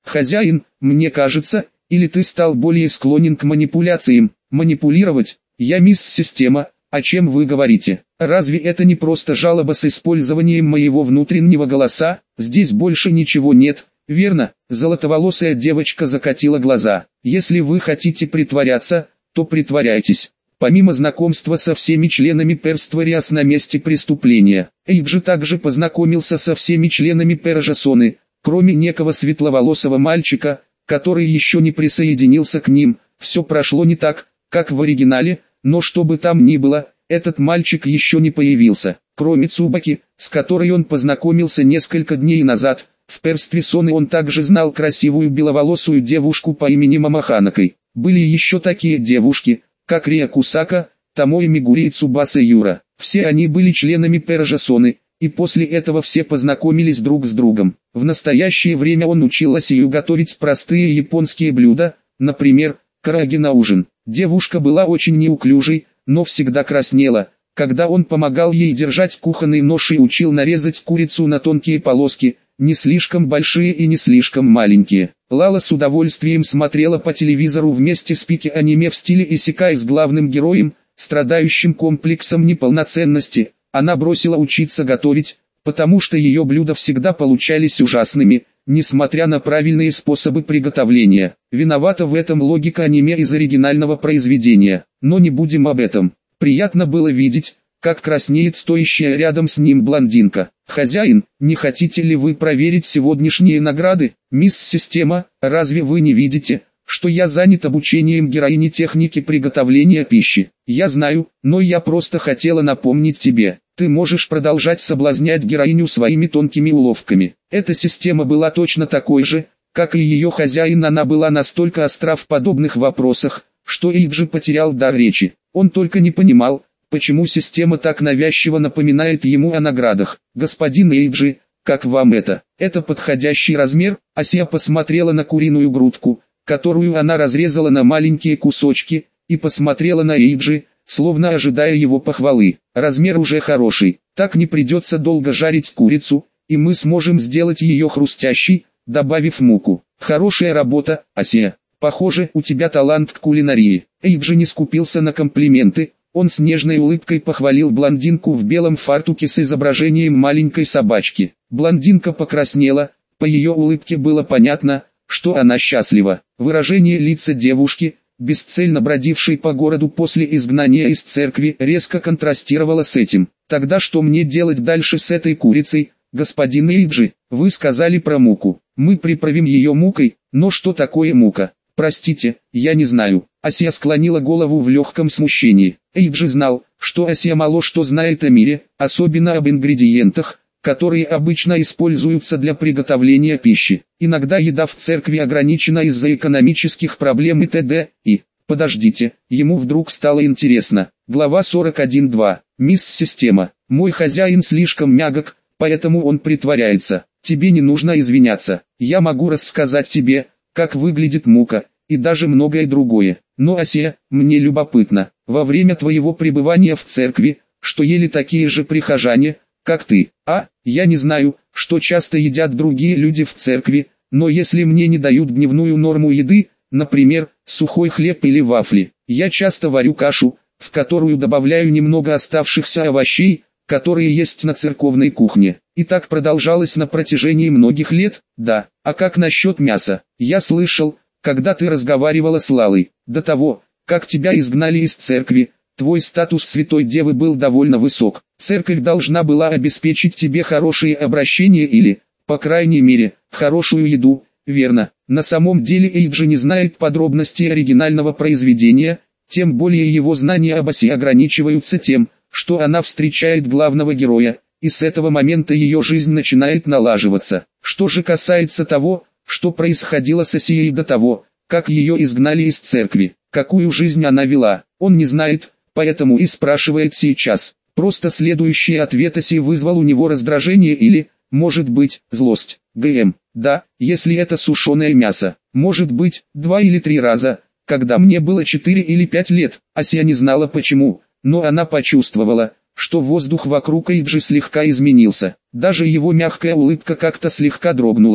Хозяин, мне кажется, или ты стал более склонен к манипуляциям? Манипулировать? Я мисс Система, о чем вы говорите? Разве это не просто жалоба с использованием моего внутреннего голоса? Здесь больше ничего нет, верно? Золотоволосая девочка закатила глаза. Если вы хотите притворяться, то притворяйтесь. Помимо знакомства со всеми членами Перствариас на месте преступления, Эйджи также познакомился со всеми членами Пережасоны, кроме некого светловолосого мальчика, который еще не присоединился к ним. Все прошло не так, как в оригинале, но что бы там ни было, этот мальчик еще не появился. Кроме Цубаки, с которой он познакомился несколько дней назад, в Перстве Соны он также знал красивую беловолосую девушку по имени Мамаханакой. Были еще такие девушки, как Рия Кусака, Томои Мигури и Цубаса Юра. Все они были членами Пережасоны, и после этого все познакомились друг с другом. В настоящее время он учил Асию готовить простые японские блюда, например, караги на ужин. Девушка была очень неуклюжей, но всегда краснела, когда он помогал ей держать кухонный нож и учил нарезать курицу на тонкие полоски, не слишком большие и не слишком маленькие. Лала с удовольствием смотрела по телевизору вместе с Пики аниме в стиле исекай с главным героем, страдающим комплексом неполноценности. Она бросила учиться готовить, потому что ее блюда всегда получались ужасными, несмотря на правильные способы приготовления. Виновата в этом логика аниме из оригинального произведения, но не будем об этом. Приятно было видеть, как краснеет стоящая рядом с ним блондинка. «Хозяин, не хотите ли вы проверить сегодняшние награды? Мисс Система, разве вы не видите, что я занят обучением героини техники приготовления пищи? Я знаю, но я просто хотела напомнить тебе. Ты можешь продолжать соблазнять героиню своими тонкими уловками». Эта система была точно такой же, как и ее хозяин. Она была настолько остра в подобных вопросах, что Эйджи потерял дар речи. Он только не понимал, почему система так навязчиво напоминает ему о наградах. «Господин Эйджи, как вам это? Это подходящий размер?» Асия посмотрела на куриную грудку, которую она разрезала на маленькие кусочки, и посмотрела на Эйджи, словно ожидая его похвалы. «Размер уже хороший, так не придется долго жарить курицу, и мы сможем сделать ее хрустящей, добавив муку. Хорошая работа, Асия. Похоже, у тебя талант к кулинарии». Эйджи не скупился на комплименты. Он с нежной улыбкой похвалил блондинку в белом фартуке с изображением маленькой собачки. Блондинка покраснела, по ее улыбке было понятно, что она счастлива. Выражение лица девушки, бесцельно бродившей по городу после изгнания из церкви, резко контрастировало с этим. «Тогда что мне делать дальше с этой курицей, господин Эйджи? Вы сказали про муку. Мы приправим ее мукой, но что такое мука? Простите, я не знаю». Асия склонила голову в легком смущении. Эйджи знал, что Асия мало что знает о мире, особенно об ингредиентах, которые обычно используются для приготовления пищи. Иногда еда в церкви ограничена из-за экономических проблем и т.д. И, подождите, ему вдруг стало интересно. Глава 41.2. Мисс Система. Мой хозяин слишком мягок, поэтому он притворяется. Тебе не нужно извиняться. Я могу рассказать тебе, как выглядит мука, и даже многое другое. Но, Асия, мне любопытно, во время твоего пребывания в церкви, что ели такие же прихожане, как ты? Я не знаю, что часто едят другие люди в церкви, но если мне не дают дневную норму еды, например, сухой хлеб или вафли, я часто варю кашу, в которую добавляю немного оставшихся овощей, которые есть на церковной кухне. И так продолжалось на протяжении многих лет. Да, а как насчет мяса? Я слышал, когда ты разговаривала с Лалой, до того, как тебя изгнали из церкви, твой статус святой девы был довольно высок. Церковь должна была обеспечить тебе хорошее обращение или, по крайней мере, хорошую еду, верно? На самом деле Эйджи не знает подробностей оригинального произведения, тем более его знания об Асе ограничиваются тем, что она встречает главного героя, и с этого момента ее жизнь начинает налаживаться. Что же касается того, что происходило с Асией до того, как ее изгнали из церкви, какую жизнь она вела, он не знает, поэтому и спрашивает сейчас. Просто следующий ответ Аси вызвал у него раздражение или, может быть, злость. Да, если это сушеное мясо, может быть, 2 или 3 раза, когда мне было 4 или 5 лет, Асия не знала почему, но она почувствовала, что воздух вокруг Эйджи слегка изменился. Даже его мягкая улыбка как-то слегка дрогнула,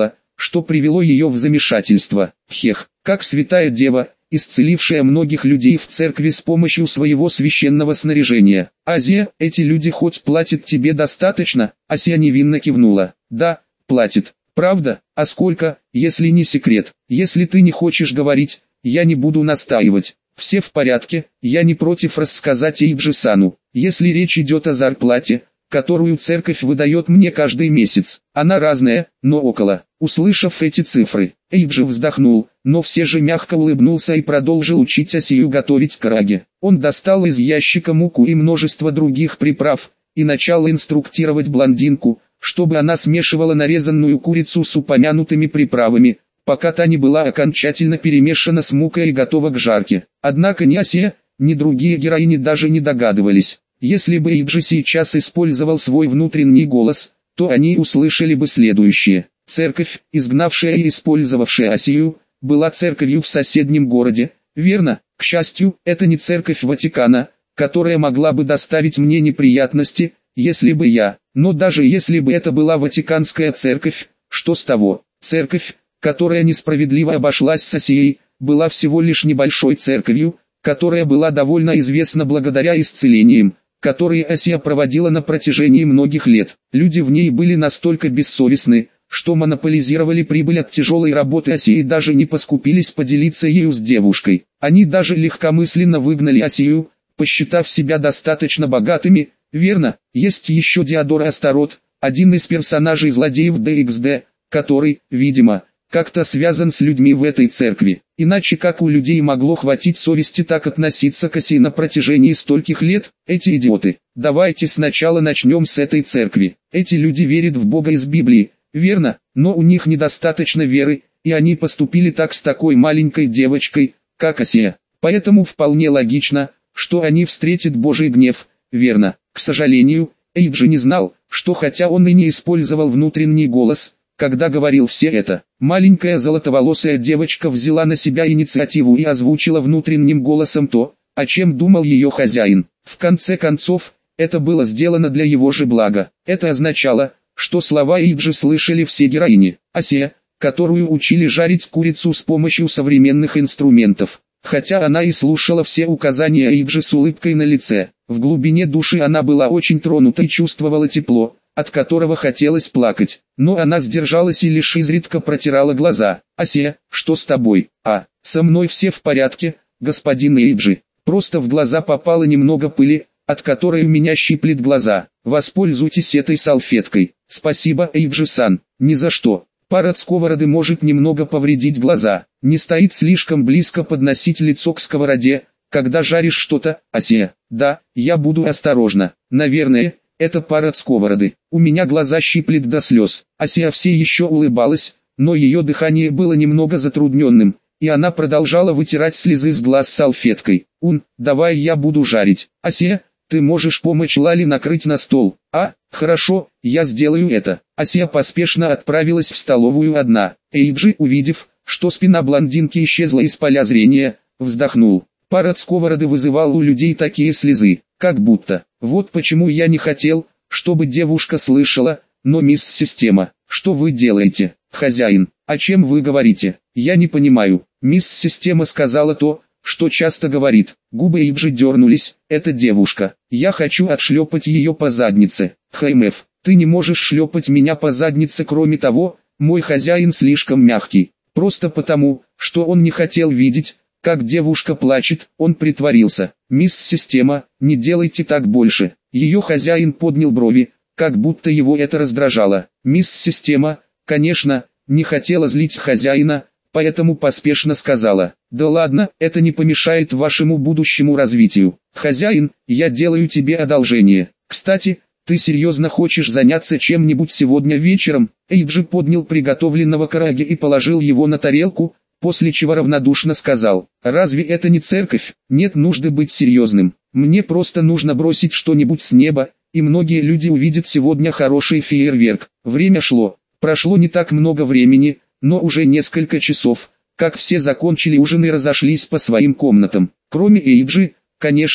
что привело ее в замешательство. Хех, как святая дева, исцелившая многих людей в церкви с помощью своего священного снаряжения. Азия, эти люди хоть платят тебе достаточно? Асия невинно кивнула. Да, платит. Правда? А сколько, если не секрет? Если ты не хочешь говорить, я не буду настаивать. Все в порядке, я не против рассказать Эйджи-сану. Если речь идет о зарплате, которую церковь выдает мне каждый месяц. Она разная, но около. Услышав эти цифры, Эйджи вздохнул, но все же мягко улыбнулся и продолжил учить Асию готовить караге. Он достал из ящика муку и множество других приправ, и начал инструктировать блондинку, чтобы она смешивала нарезанную курицу с упомянутыми приправами, пока та не была окончательно перемешана с мукой и готова к жарке. Однако ни Асия, ни другие героини даже не догадывались. Если бы Эйджи сейчас использовал свой внутренний голос, то они услышали бы следующее. Церковь, изгнавшая и использовавшая Асию, была церковью в соседнем городе, верно? К счастью, это не церковь Ватикана, которая могла бы доставить мне неприятности, если бы я, но даже если бы это была Ватиканская церковь, что с того? Церковь, которая несправедливо обошлась с Асией, была всего лишь небольшой церковью, которая была довольно известна благодаря исцелениям, которые Асия проводила на протяжении многих лет. Люди в ней были настолько бессовестны, что монополизировали прибыль от тяжелой работы Асии и даже не поскупились поделиться ею с девушкой. Они даже легкомысленно выгнали Асию, посчитав себя достаточно богатыми, верно? Есть еще Диодор Астарот, один из персонажей злодеев DXD, который, видимо, как-то связан с людьми в этой церкви. Иначе как у людей могло хватить совести так относиться к Асии на протяжении стольких лет? Эти идиоты. Давайте сначала начнем с этой церкви. Эти люди верят в Бога из Библии, верно? Но у них недостаточно веры, и они поступили так с такой маленькой девочкой, как Асия. Поэтому вполне логично, что они встретят Божий гнев, верно? К сожалению, Эйджи не знал, что хотя он и не использовал внутренний голос, когда говорил все это, маленькая золотоволосая девочка взяла на себя инициативу и озвучила внутренним голосом то, о чем думал ее хозяин. В конце концов, это было сделано для его же блага. Это означало, что слова Эйджи слышали все героини. Асия, которую учили жарить курицу с помощью современных инструментов. Хотя она и слушала все указания Эйджи с улыбкой на лице, в глубине души она была очень тронута и чувствовала тепло, от которого хотелось плакать, но она сдержалась и лишь изредка протирала глаза. «Асия, что с тобой?» «А, со мной все в порядке, господин Эйджи, просто в глаза попало немного пыли, от которой у меня щиплет глаза. Воспользуйтесь этой салфеткой». «Спасибо, Эйджи-сан, ни за что. Пар от сковороды может немного повредить глаза. Не стоит слишком близко подносить лицо к сковороде, когда жаришь что-то, Асия». «Да, я буду осторожна. Наверное, это пар от сковороды. У меня глаза щиплет до слез». Асия все еще улыбалась, но ее дыхание было немного затрудненным, и она продолжала вытирать слезы с глаз салфеткой. Давай я буду жарить. Асия, ты можешь помочь Лали накрыть на стол?» «А, хорошо, я сделаю это». Асия поспешно отправилась в столовую одна. Эйджи, увидев, что спина блондинки исчезла из поля зрения, вздохнул. Пар от сковороды вызывал у людей такие слезы, как будто. Вот почему я не хотел, чтобы девушка слышала, но мисс Система, что вы делаете? Хозяин, о чем вы говорите? Я не понимаю. Мисс Система сказала то, что часто говорит. Губы Эйджи дернулись. Это девушка. Я хочу отшлепать ее по заднице. ХМФ, ты не можешь шлепать меня по заднице, кроме того, мой хозяин слишком мягкий. Просто потому, что он не хотел видеть, как девушка плачет, он притворился. «Мисс Система, не делайте так больше». Ее хозяин поднял брови, как будто его это раздражало. Мисс Система, конечно, не хотела злить хозяина, поэтому поспешно сказала: «Да ладно, это не помешает вашему будущему развитию. Хозяин, я делаю тебе одолжение. Кстати, ты серьезно хочешь заняться чем-нибудь сегодня вечером?» Эйджи поднял приготовленного караге и положил его на тарелку, после чего равнодушно сказал: «Разве это не церковь? Нет нужды быть серьезным. Мне просто нужно бросить что-нибудь с неба, и многие люди увидят сегодня хороший фейерверк». Время шло. Прошло не так много времени, но уже несколько часов, как все закончили ужин и разошлись по своим комнатам. Кроме Эйджи, конечно,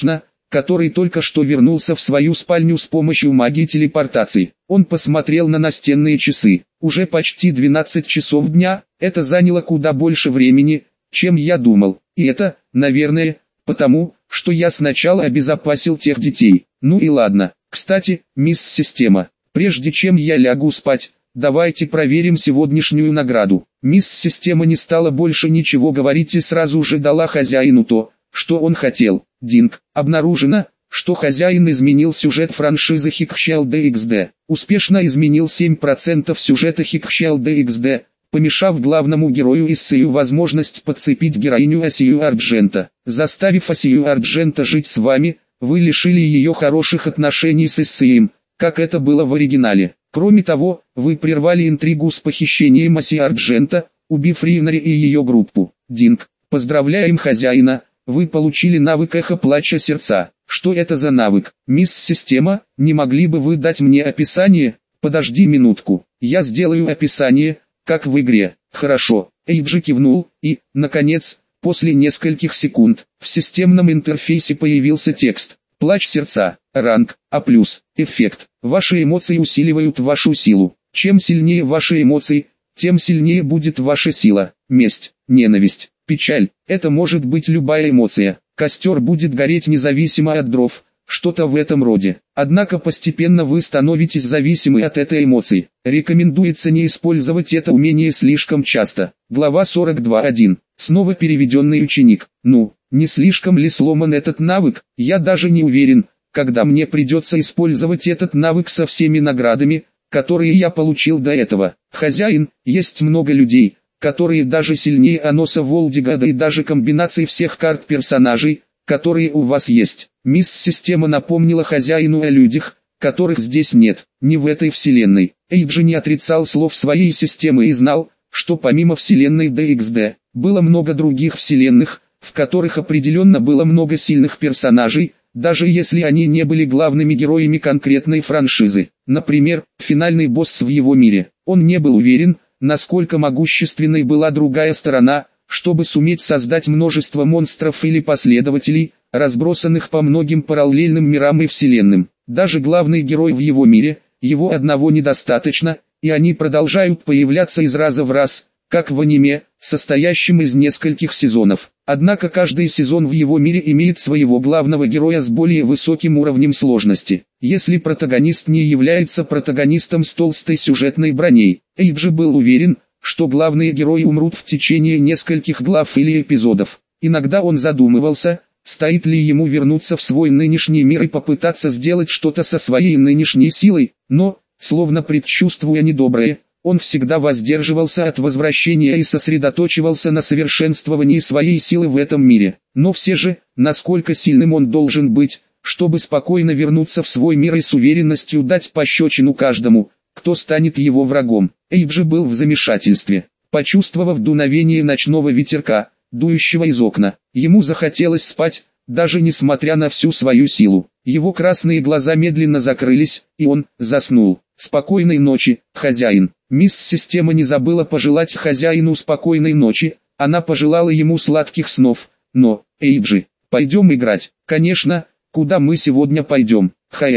который только что вернулся в свою спальню с помощью магии телепортации. Он посмотрел на настенные часы. Уже почти 12 часов дня, это заняло куда больше времени, чем я думал. И это, наверное, потому, что я сначала обезопасил тех детей. Ну и ладно. Кстати, мисс Система, прежде чем я лягу спать, давайте проверим сегодняшнюю награду. Мисс Система не стала больше ничего говорить и сразу же дала хозяину то, что он хотел. Динг. Обнаружено, что хозяин изменил сюжет франшизы Хикхщел DXD. Успешно изменил 7% сюжета Хикхщел DXD, помешав главному герою Иссею возможность подцепить героиню Асию Арджента. Заставив Асию Арджента жить с вами, вы лишили ее хороших отношений с Иссеем, как это было в оригинале. Кроме того, вы прервали интригу с похищением Асии Арджента, убив Ривнари и ее группу. Динг. Поздравляем хозяина. Вы получили навык эхо плача сердца. Что это за навык? Мисс Система, не могли бы вы дать мне описание? Подожди минутку. Я сделаю описание, как в игре. Хорошо. Эйджи кивнул, и, наконец, после нескольких секунд, в системном интерфейсе появился текст. Плач сердца. Ранг А+. Эффект. Ваши эмоции усиливают вашу силу. Чем сильнее ваши эмоции, тем сильнее будет ваша сила. Месть, ненависть, печаль. Это может быть любая эмоция. Костер будет гореть независимо от дров, что-то в этом роде. Однако постепенно вы становитесь зависимы от этой эмоции. Рекомендуется не использовать это умение слишком часто. Глава 42.1. Снова переведенный ученик. Ну, не слишком ли сломан этот навык? Я даже не уверен, когда мне придется использовать этот навык со всеми наградами, которые я получил до этого. Хозяин, есть много людей, которые даже сильнее Аноса Волдигада и даже комбинаций всех карт персонажей, которые у вас есть. Мисс Система напомнила хозяину о людях, которых здесь нет, не в этой вселенной. Эйджи не отрицал слов своей системы и знал, что помимо вселенной DXD, было много других вселенных, в которых определенно было много сильных персонажей, даже если они не были главными героями конкретной франшизы. Например, финальный босс в его мире. Он не был уверен, насколько могущественной была другая сторона, чтобы суметь создать множество монстров или последователей, разбросанных по многим параллельным мирам и вселенным. Даже главный герой в его мире, его одного недостаточно, и они продолжают появляться из раза в раз, как в аниме, состоящем из нескольких сезонов. Однако каждый сезон в его мире имеет своего главного героя с более высоким уровнем сложности. Если протагонист не является протагонистом с толстой сюжетной броней, Эйджи был уверен, что главные герои умрут в течение нескольких глав или эпизодов. Иногда он задумывался, стоит ли ему вернуться в свой нынешний мир и попытаться сделать что-то со своей нынешней силой, но, словно предчувствуя недоброе, он всегда воздерживался от возвращения и сосредоточивался на совершенствовании своей силы в этом мире. Но все же, насколько сильным он должен быть, чтобы спокойно вернуться в свой мир и с уверенностью дать пощечину каждому, кто станет его врагом. Эйджи был в замешательстве. Почувствовав дуновение ночного ветерка, дующего из окна, ему захотелось спать, даже несмотря на всю свою силу. Его красные глаза медленно закрылись, и он заснул. Спокойной ночи, хозяин. Мисс Система не забыла пожелать хозяину спокойной ночи, она пожелала ему сладких снов. Но, Эйджи, пойдем играть. Конечно, куда мы сегодня пойдем?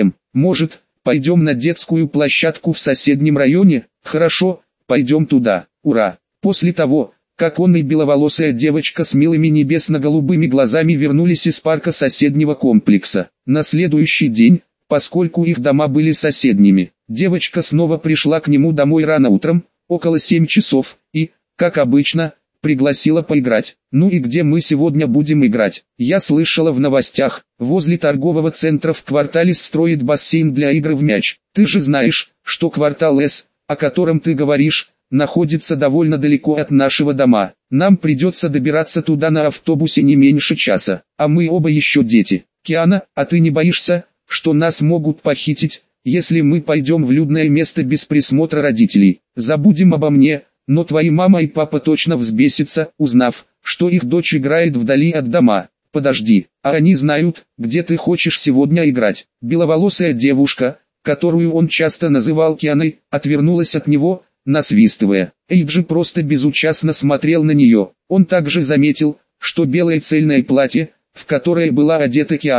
Может, пойдем на детскую площадку в соседнем районе? Хорошо, пойдем туда. Ура! После того, как он и беловолосая девочка с милыми небесно-голубыми глазами вернулись из парка соседнего комплекса. На следующий день, поскольку их дома были соседними, девочка снова пришла к нему домой рано утром, около 7 часов, и, как обычно, пригласила поиграть. Ну и где мы сегодня будем играть? Я слышала в новостях, возле торгового центра в квартале строит бассейн для игр в мяч. Ты же знаешь, что квартал С, о котором ты говоришь, находится довольно далеко от нашего дома. Нам придется добираться туда на автобусе не меньше часа, а мы оба еще дети. Киана, а ты не боишься, что нас могут похитить, если мы пойдем в людное место без присмотра родителей? Забудем обо мне, но твои мама и папа точно взбесятся, узнав, что их дочь играет вдали от дома. Подожди, а они знают, где ты хочешь сегодня играть? Беловолосая девушка, которую он часто называл Кианой, отвернулась от него, насвистывая. Эйджи просто безучастно смотрел на нее. Он также заметил, что белое цельное платье, в которое была одета Киана,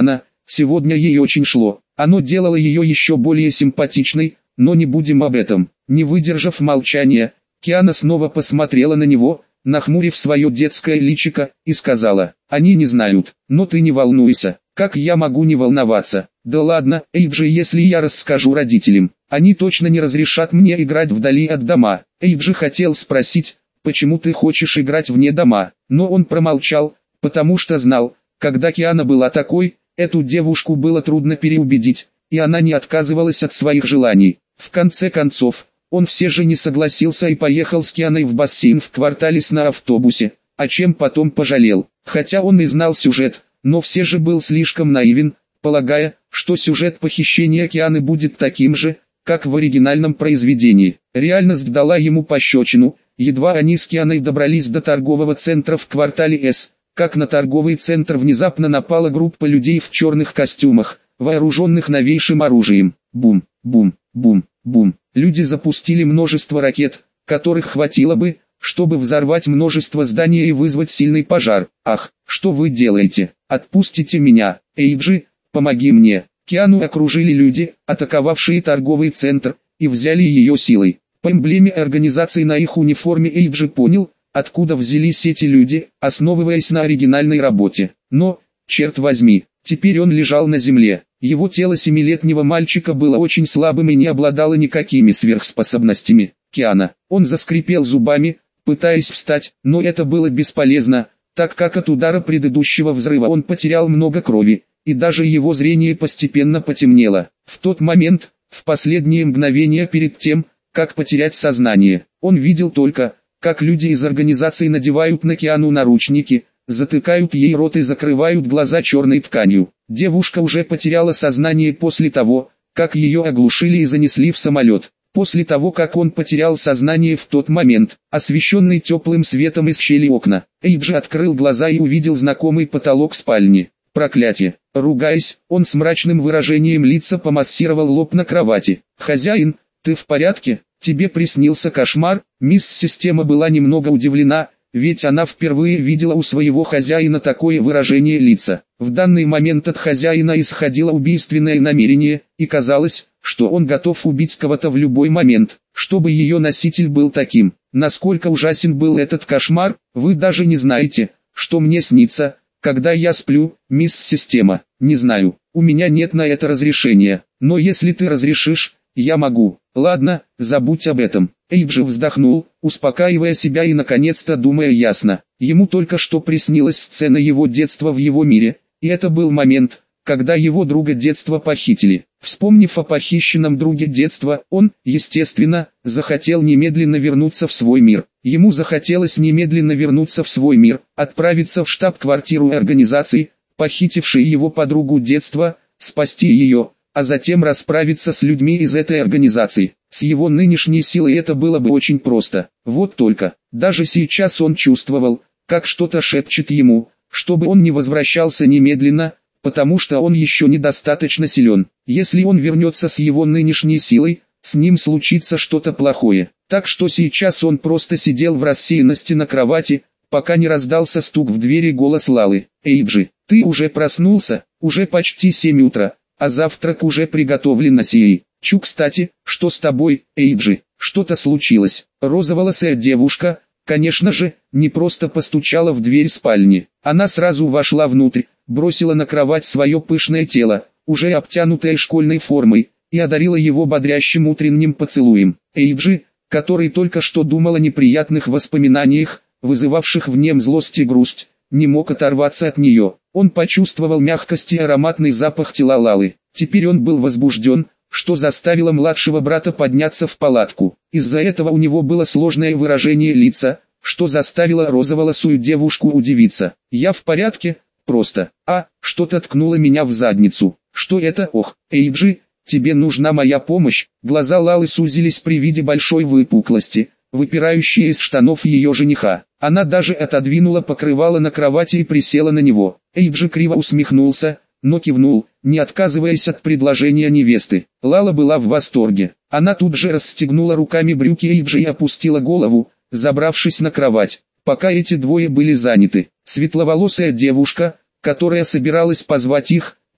сегодня ей очень шло. Оно делало ее еще более симпатичной, но не будем об этом. Не выдержав молчания, Киана снова посмотрела на него, нахмурив свое детское личико, и сказала: «Они не знают, но ты не волнуйся, как я могу не волноваться? Да ладно, Эйджи, если я расскажу родителям, они точно не разрешат мне играть вдали от дома». Эйджи хотел спросить, почему ты хочешь играть вне дома, но он промолчал, потому что знал, когда Киана была такой, эту девушку было трудно переубедить, и она не отказывалась от своих желаний. В конце концов, он все же не согласился и поехал с Кианой в бассейн в квартале на автобусе, о чем потом пожалел. Хотя он и знал сюжет, но все же был слишком наивен, полагая, что сюжет похищения Кианы будет таким же, как в оригинальном произведении. Реальность дала ему пощечину, едва они с Кианой добрались до торгового центра в квартале С, как на торговый центр внезапно напала группа людей в черных костюмах, вооруженных новейшим оружием. Бум, бум, бум, бум. Люди запустили множество ракет, которых хватило бы, чтобы взорвать множество зданий и вызвать сильный пожар. «Ах, что вы делаете? Отпустите меня, Эйджи, помоги мне!» Киану окружили люди, атаковавшие торговый центр, и взяли ее силой. По эмблеме организации на их униформе Эйджи понял, откуда взялись эти люди, основываясь на оригинальной работе. Но, черт возьми, теперь он лежал на земле. Его тело 7-летнего мальчика было очень слабым и не обладало никакими сверхспособностями. Киана. Он заскрипел зубами, пытаясь встать, но это было бесполезно, так как от удара предыдущего взрыва он потерял много крови, и даже его зрение постепенно потемнело. В тот момент, в последние мгновения перед тем, как потерять сознание, он видел только, как люди из организации надевают на Киану наручники, затыкают ей рот и закрывают глаза черной тканью. Девушка уже потеряла сознание после того, как ее оглушили и занесли в самолет. После того, как он потерял сознание в тот момент, освещенный теплым светом из щели окна, Эйджи открыл глаза и увидел знакомый потолок спальни. Проклятие! Ругаясь, он с мрачным выражением лица помассировал лоб на кровати. «Хозяин, ты в порядке? Тебе приснился кошмар?» Мисс Система была немного удивлена, ведь она впервые видела у своего хозяина такое выражение лица. В данный момент от хозяина исходило убийственное намерение, и казалось, что он готов убить кого-то в любой момент, чтобы ее носитель был таким. Насколько ужасен был этот кошмар, вы даже не знаете, что мне снится, когда я сплю, мисс Система. Не знаю, у меня нет на это разрешения, но если ты разрешишь, я могу. Ладно, забудь об этом. Эйджи вздохнул, успокаивая себя и наконец-то думая ясно. Ему только что приснилась сцена его детства в его мире, и это был момент, когда его друга детства похитили. Вспомнив о похищенном друге детства, он, естественно, захотел немедленно вернуться в свой мир. Ему захотелось немедленно вернуться в свой мир, отправиться в штаб-квартиру организации, похитившей его подругу детства, спасти ее, а затем расправиться с людьми из этой организации. С его нынешней силой это было бы очень просто. Вот только, даже сейчас он чувствовал, как что-то шепчет ему, чтобы он не возвращался немедленно, потому что он еще недостаточно силен. Если он вернется с его нынешней силой, с ним случится что-то плохое. Так что сейчас он просто сидел в рассеянности на кровати, пока не раздался стук в двери и голос Лалы. «Эйджи, ты уже проснулся? Уже почти 7 утра, а завтрак уже приготовлен на сей. Чу, кстати, что с тобой, Эйджи? Что-то случилось?» Розоволосая девушка, конечно же, не просто постучала в дверь спальни. Она сразу вошла внутрь, бросила на кровать свое пышное тело, уже обтянутое школьной формой, и одарила его бодрящим утренним поцелуем. Эйджи, который только что думал о неприятных воспоминаниях, вызывавших в нем злость и грусть, не мог оторваться от нее. Он почувствовал мягкость и ароматный запах тела Лалы. Теперь он был возбужден, что заставило младшего брата подняться в палатку. Из-за этого у него было сложное выражение лица, что заставило розоволосую девушку удивиться. «Я в порядке, просто. Что-то ткнуло меня в задницу. Что это? Ох, Эйджи, тебе нужна моя помощь». Глаза Лалы сузились при виде большой выпуклости, выпирающей из штанов ее жениха. Она даже отодвинула покрывало на кровати и присела на него. Эйджи криво усмехнулся, но кивнул, не отказываясь от предложения невесты. Лала была в восторге. Она тут же расстегнула руками брюки Эйджи и опустила голову, забравшись на кровать. Пока эти двое были заняты, светловолосая девушка, которая собиралась позвать их,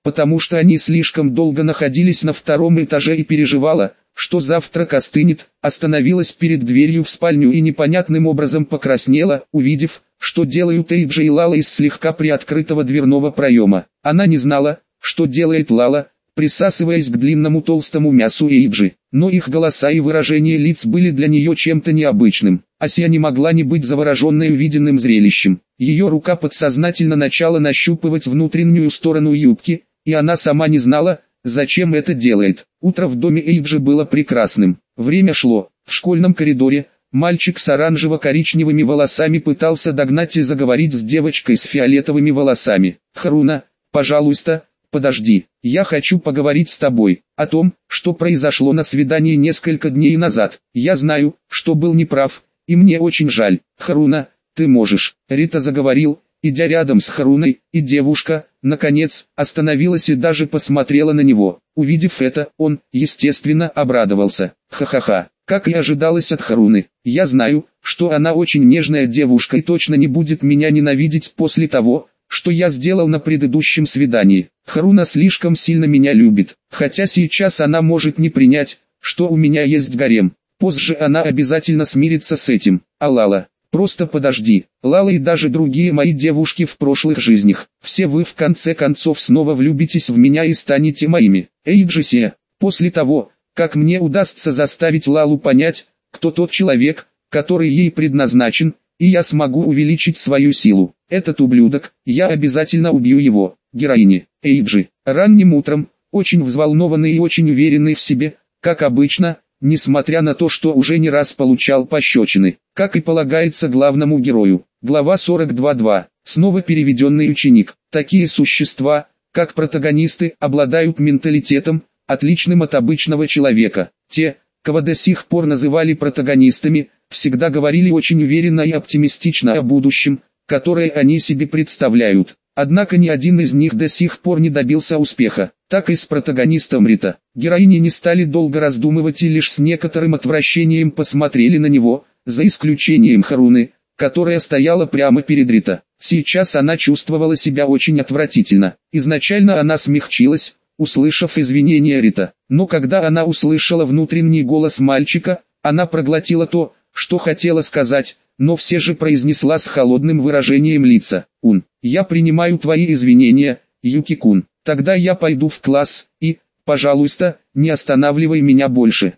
потому что они слишком долго находились на втором этаже и переживала, что завтрак остынет, остановилась перед дверью в спальню и непонятным образом покраснела, увидев, что делают Эйджи и Лала из слегка приоткрытого дверного проема. Она не знала, что делает Лала, присасываясь к длинному толстому мясу Эйджи, но их голоса и выражения лиц были для нее чем-то необычным. Асия не могла не быть завороженной увиденным зрелищем. Ее рука подсознательно начала нащупывать внутреннюю сторону юбки, и она сама не знала, зачем это делает. Утро в доме Эйджи было прекрасным. Время шло. В школьном коридоре мальчик с оранжево-коричневыми волосами пытался догнать и заговорить с девочкой с фиолетовыми волосами. «Харуна, пожалуйста, подожди, я хочу поговорить с тобой о том, что произошло на свидании несколько дней назад. Я знаю, что был неправ, и мне очень жаль. Харуна, ты можешь». Рита заговорил, идя рядом с Харуной, и девушка, наконец, остановилась и даже посмотрела на него. Увидев это, он, естественно, обрадовался. «Ха-ха-ха, как и ожидалось от Харуны. Я знаю, что она очень нежная девушка и точно не будет меня ненавидеть после того, что я сделал на предыдущем свидании. Харуна слишком сильно меня любит, хотя сейчас она может не принять, что у меня есть гарем. Позже она обязательно смирится с этим. А Лала? Просто подожди. Лала и даже другие мои девушки в прошлых жизнях. Все вы в конце концов снова влюбитесь в меня и станете моими. Эйджи, после того, как мне удастся заставить Лалу понять, кто тот человек, который ей предназначен, и я смогу увеличить свою силу. Этот ублюдок, я обязательно убью его. Героини. Эйджи. Ранним утром, очень взволнованный и очень уверенный в себе, как обычно, несмотря на то, что уже не раз получал пощечины, как и полагается главному герою. Глава 42.2. Снова переведенный ученик. Такие существа, как протагонисты, обладают менталитетом, отличным от обычного человека. Те, кого до сих пор называли протагонистами, всегда говорили очень уверенно и оптимистично о будущем, которое они себе представляют. Однако ни один из них до сих пор не добился успеха. Так и с протагонистом Рита. Героини не стали долго раздумывать и лишь с некоторым отвращением посмотрели на него, за исключением Харуны, которая стояла прямо перед Рита. Сейчас она чувствовала себя очень отвратительно. Изначально она смягчилась, услышав извинения Рита. Но когда она услышала внутренний голос мальчика, она проглотила то, что хотела сказать, но все же произнесла с холодным выражением лица. Я принимаю твои извинения, Юки-кун. Тогда я пойду в класс, и, пожалуйста, не останавливай меня больше».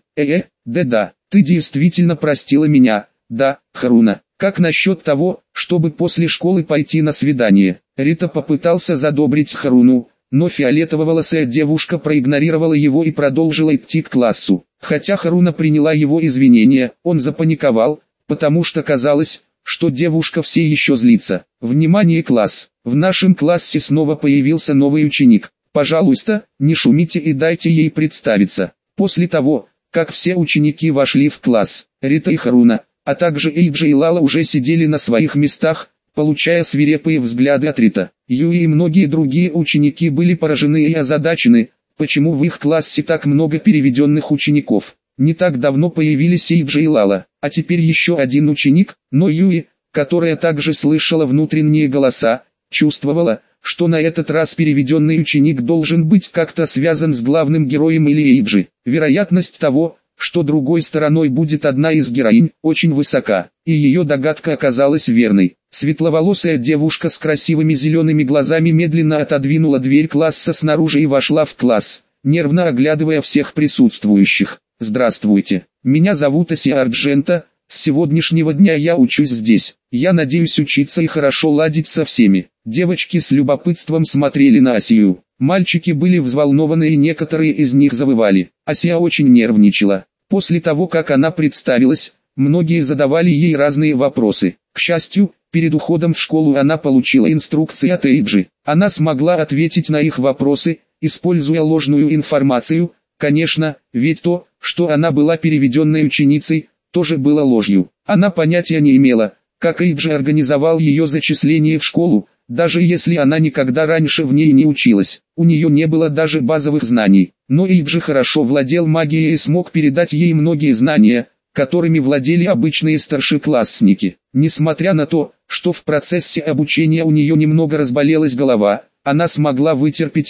Да, ты действительно простила меня, да, Харуна. Как насчет того, чтобы после школы пойти на свидание? Рита попытался задобрить Харуну, но фиолетово-волосая девушка проигнорировала его и продолжила идти к классу. Хотя Харуна приняла его извинения, он запаниковал, потому что казалось, что девушка все еще злится. «Внимание, класс! В нашем классе снова появился новый ученик. Пожалуйста, не шумите и дайте ей представиться». После того, как все ученики вошли в класс, Рита и Харуна, а также Эйджи и Лала уже сидели на своих местах, получая свирепые взгляды от Рита. Юи и многие другие ученики были поражены и озадачены, почему в их классе так много переведенных учеников. Не так давно появились Эйджи и Лала, а теперь еще один ученик, но Юи, которая также слышала внутренние голоса, чувствовала, что на этот раз переведенный ученик должен быть как-то связан с главным героем или Эйджи. Вероятность того, что другой стороной будет одна из героинь, очень высока, и ее догадка оказалась верной. Светловолосая девушка с красивыми зелеными глазами медленно отодвинула дверь класса снаружи и вошла в класс, нервно оглядывая всех присутствующих. «Здравствуйте, меня зовут Асия Арджента, с сегодняшнего дня я учусь здесь. Я надеюсь учиться и хорошо ладить со всеми». Девочки с любопытством смотрели на Асию. Мальчики были взволнованы и некоторые из них завывали. Асия очень нервничала. После того, как она представилась, многие задавали ей разные вопросы. К счастью, перед уходом в школу она получила инструкции от Эйджи. Она смогла ответить на их вопросы, используя ложную информацию. Конечно, ведь то, что она была переведенной ученицей, тоже было ложью. Она понятия не имела, как Эйджи организовал ее зачисление в школу, даже если она никогда раньше в ней не училась. У нее не было даже базовых знаний. Но Эйджи хорошо владел магией и смог передать ей многие знания, которыми владели обычные старшеклассники. Несмотря на то, что в процессе обучения у нее немного разболелась голова, она смогла вытерпеть это,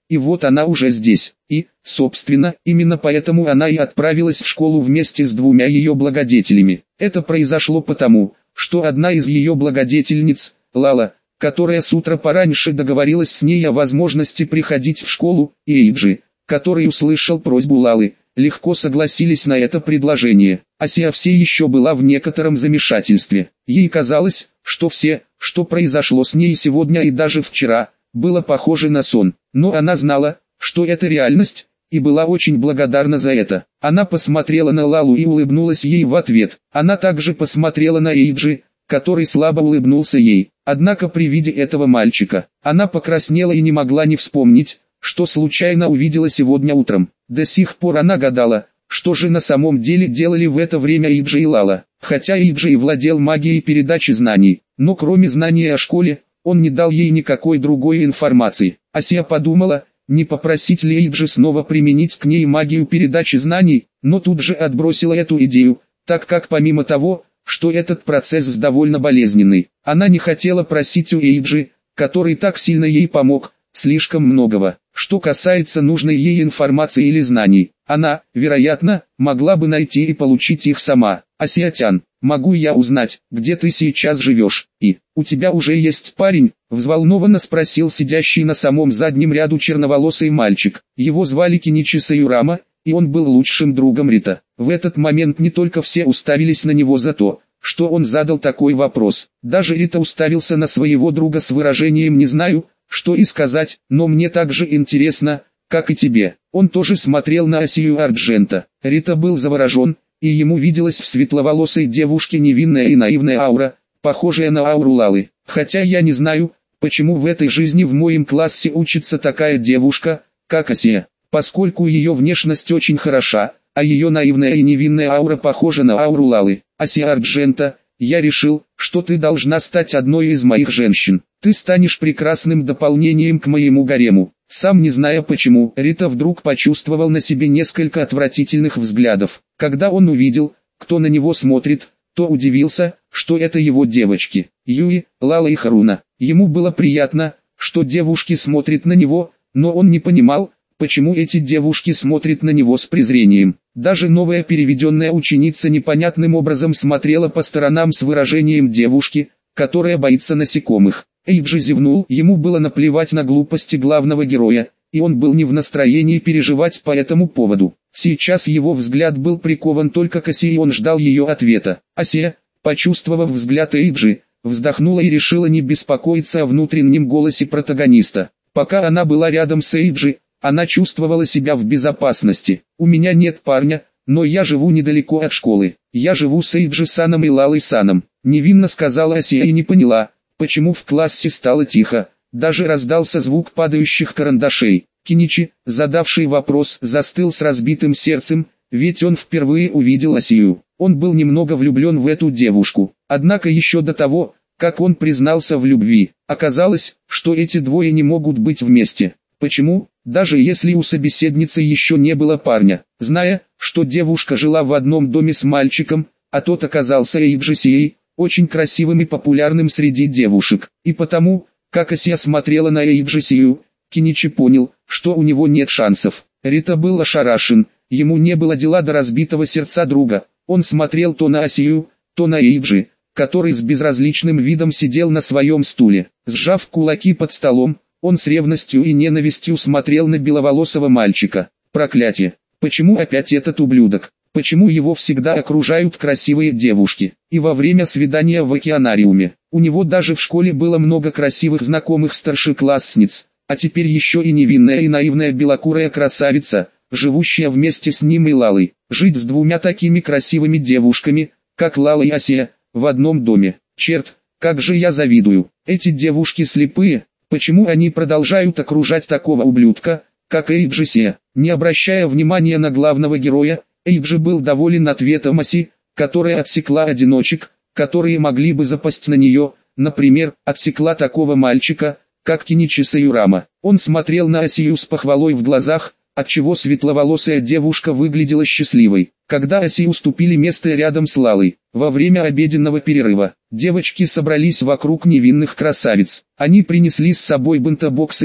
и вот она уже здесь. И, собственно, именно поэтому она и отправилась в школу вместе с двумя ее благодетелями. Это произошло потому, что одна из ее благодетельниц, Лала, которая с утра пораньше договорилась с ней о возможности приходить в школу, и Эйджи, который услышал просьбу Лалы, легко согласились на это предложение. Асия все еще была в некотором замешательстве. Ей казалось, что все, что произошло с ней сегодня и даже вчера, было похоже на сон. Но она знала, что это реальность, и была очень благодарна за это. Она посмотрела на Лалу и улыбнулась ей в ответ. Она также посмотрела на Эйджи, который слабо улыбнулся ей. Однако при виде этого мальчика, она покраснела и не могла не вспомнить, что случайно увидела сегодня утром. До сих пор она гадала, что же на самом деле делали в это время Эйджи и Лала. Хотя Эйджи и владел магией передачи знаний, но кроме знания о школе, он не дал ей никакой другой информации. Асия подумала, не попросить ли Эйджи снова применить к ней магию передачи знаний, но тут же отбросила эту идею, так как помимо того, что этот процесс довольно болезненный, она не хотела просить у Эйджи, который так сильно ей помог, слишком многого. Что касается нужной ей информации или знаний, она, вероятно, могла бы найти и получить их сама. Асия-тян, могу я узнать, где ты сейчас живешь, и, у тебя уже есть парень? Взволнованно спросил сидящий на самом заднем ряду черноволосый мальчик. Его звали Киничи Саюрама, и он был лучшим другом Рита. В этот момент не только все уставились на него за то, что он задал такой вопрос. Даже Рита уставился на своего друга с выражением «не знаю, что и сказать, но мне так же интересно, как и тебе». Он тоже смотрел на Асию Арджента. Рита был заворожен, и ему виделась в светловолосой девушке невинная и наивная аура, похожая на ауру Лалы. Хотя я не знаю, почему в этой жизни в моем классе учится такая девушка, как Асия, поскольку ее внешность очень хороша, а ее наивная и невинная аура похожа на ауру Лалы. Асия Арджента, я решил, что ты должна стать одной из моих женщин. Ты станешь прекрасным дополнением к моему гарему. Сам не зная почему, Рита вдруг почувствовал на себе несколько отвратительных взглядов. Когда он увидел, кто на него смотрит, то удивился, что это его девочки, Юи, Лала и Харуна. Ему было приятно, что девушки смотрят на него, но он не понимал, почему эти девушки смотрят на него с презрением. Даже новая переведенная ученица непонятным образом смотрела по сторонам с выражением девушки, которая боится насекомых. Эйджи зевнул, ему было наплевать на глупости главного героя, и он был не в настроении переживать по этому поводу. Сейчас его взгляд был прикован только к Асии, и он ждал ее ответа. Асия, почувствовав взгляд Эйджи, вздохнула и решила не беспокоиться о внутреннем голосе протагониста. Пока она была рядом с Эйджи, она чувствовала себя в безопасности. «У меня нет парня, но я живу недалеко от школы. Я живу с Эйджи-саном и Лалой-саном», — невинно сказала Асия и не поняла, почему в классе стало тихо. Даже раздался звук падающих карандашей. Киничи, задавший вопрос, застыл с разбитым сердцем, ведь он впервые увидел Асию. Он был немного влюблен в эту девушку. Однако еще до того, как он признался в любви, оказалось, что эти двое не могут быть вместе. Почему? Даже если у собеседницы еще не было парня. Зная, что девушка жила в одном доме с мальчиком, а тот оказался Эйджи-сией, очень красивым и популярным среди девушек. И потому, как Асия смотрела на Эйджи-сию, Киничи понял, что у него нет шансов. Рита был ошарашен, ему не было дела до разбитого сердца друга. Он смотрел то на Асию, то на Эйджи, который с безразличным видом сидел на своем стуле. Сжав кулаки под столом, он с ревностью и ненавистью смотрел на беловолосого мальчика. Проклятие! Почему опять этот ублюдок? Почему его всегда окружают красивые девушки? И во время свидания в океанариуме. У него даже в школе было много красивых знакомых старшеклассниц, а теперь еще и невинная и наивная белокурая красавица, живущая вместе с ним и Лалой. Жить с двумя такими красивыми девушками, как Лала и Асия, в одном доме. Черт, как же я завидую. Эти девушки слепые. Почему они продолжают окружать такого ублюдка, как Эйджи-сия? Не обращая внимания на главного героя, Эйджи был доволен ответом Аси, которая отсекла одиночек, которые могли бы запасть на нее, например, отсекла такого мальчика, как Киничи Саюрама. Он смотрел на Асию с похвалой в глазах, отчего светловолосая девушка выглядела счастливой. Когда Аси уступили место рядом с Лалой, во время обеденного перерыва, девочки собрались вокруг невинных красавиц. Они принесли с собой бенто-боксы и,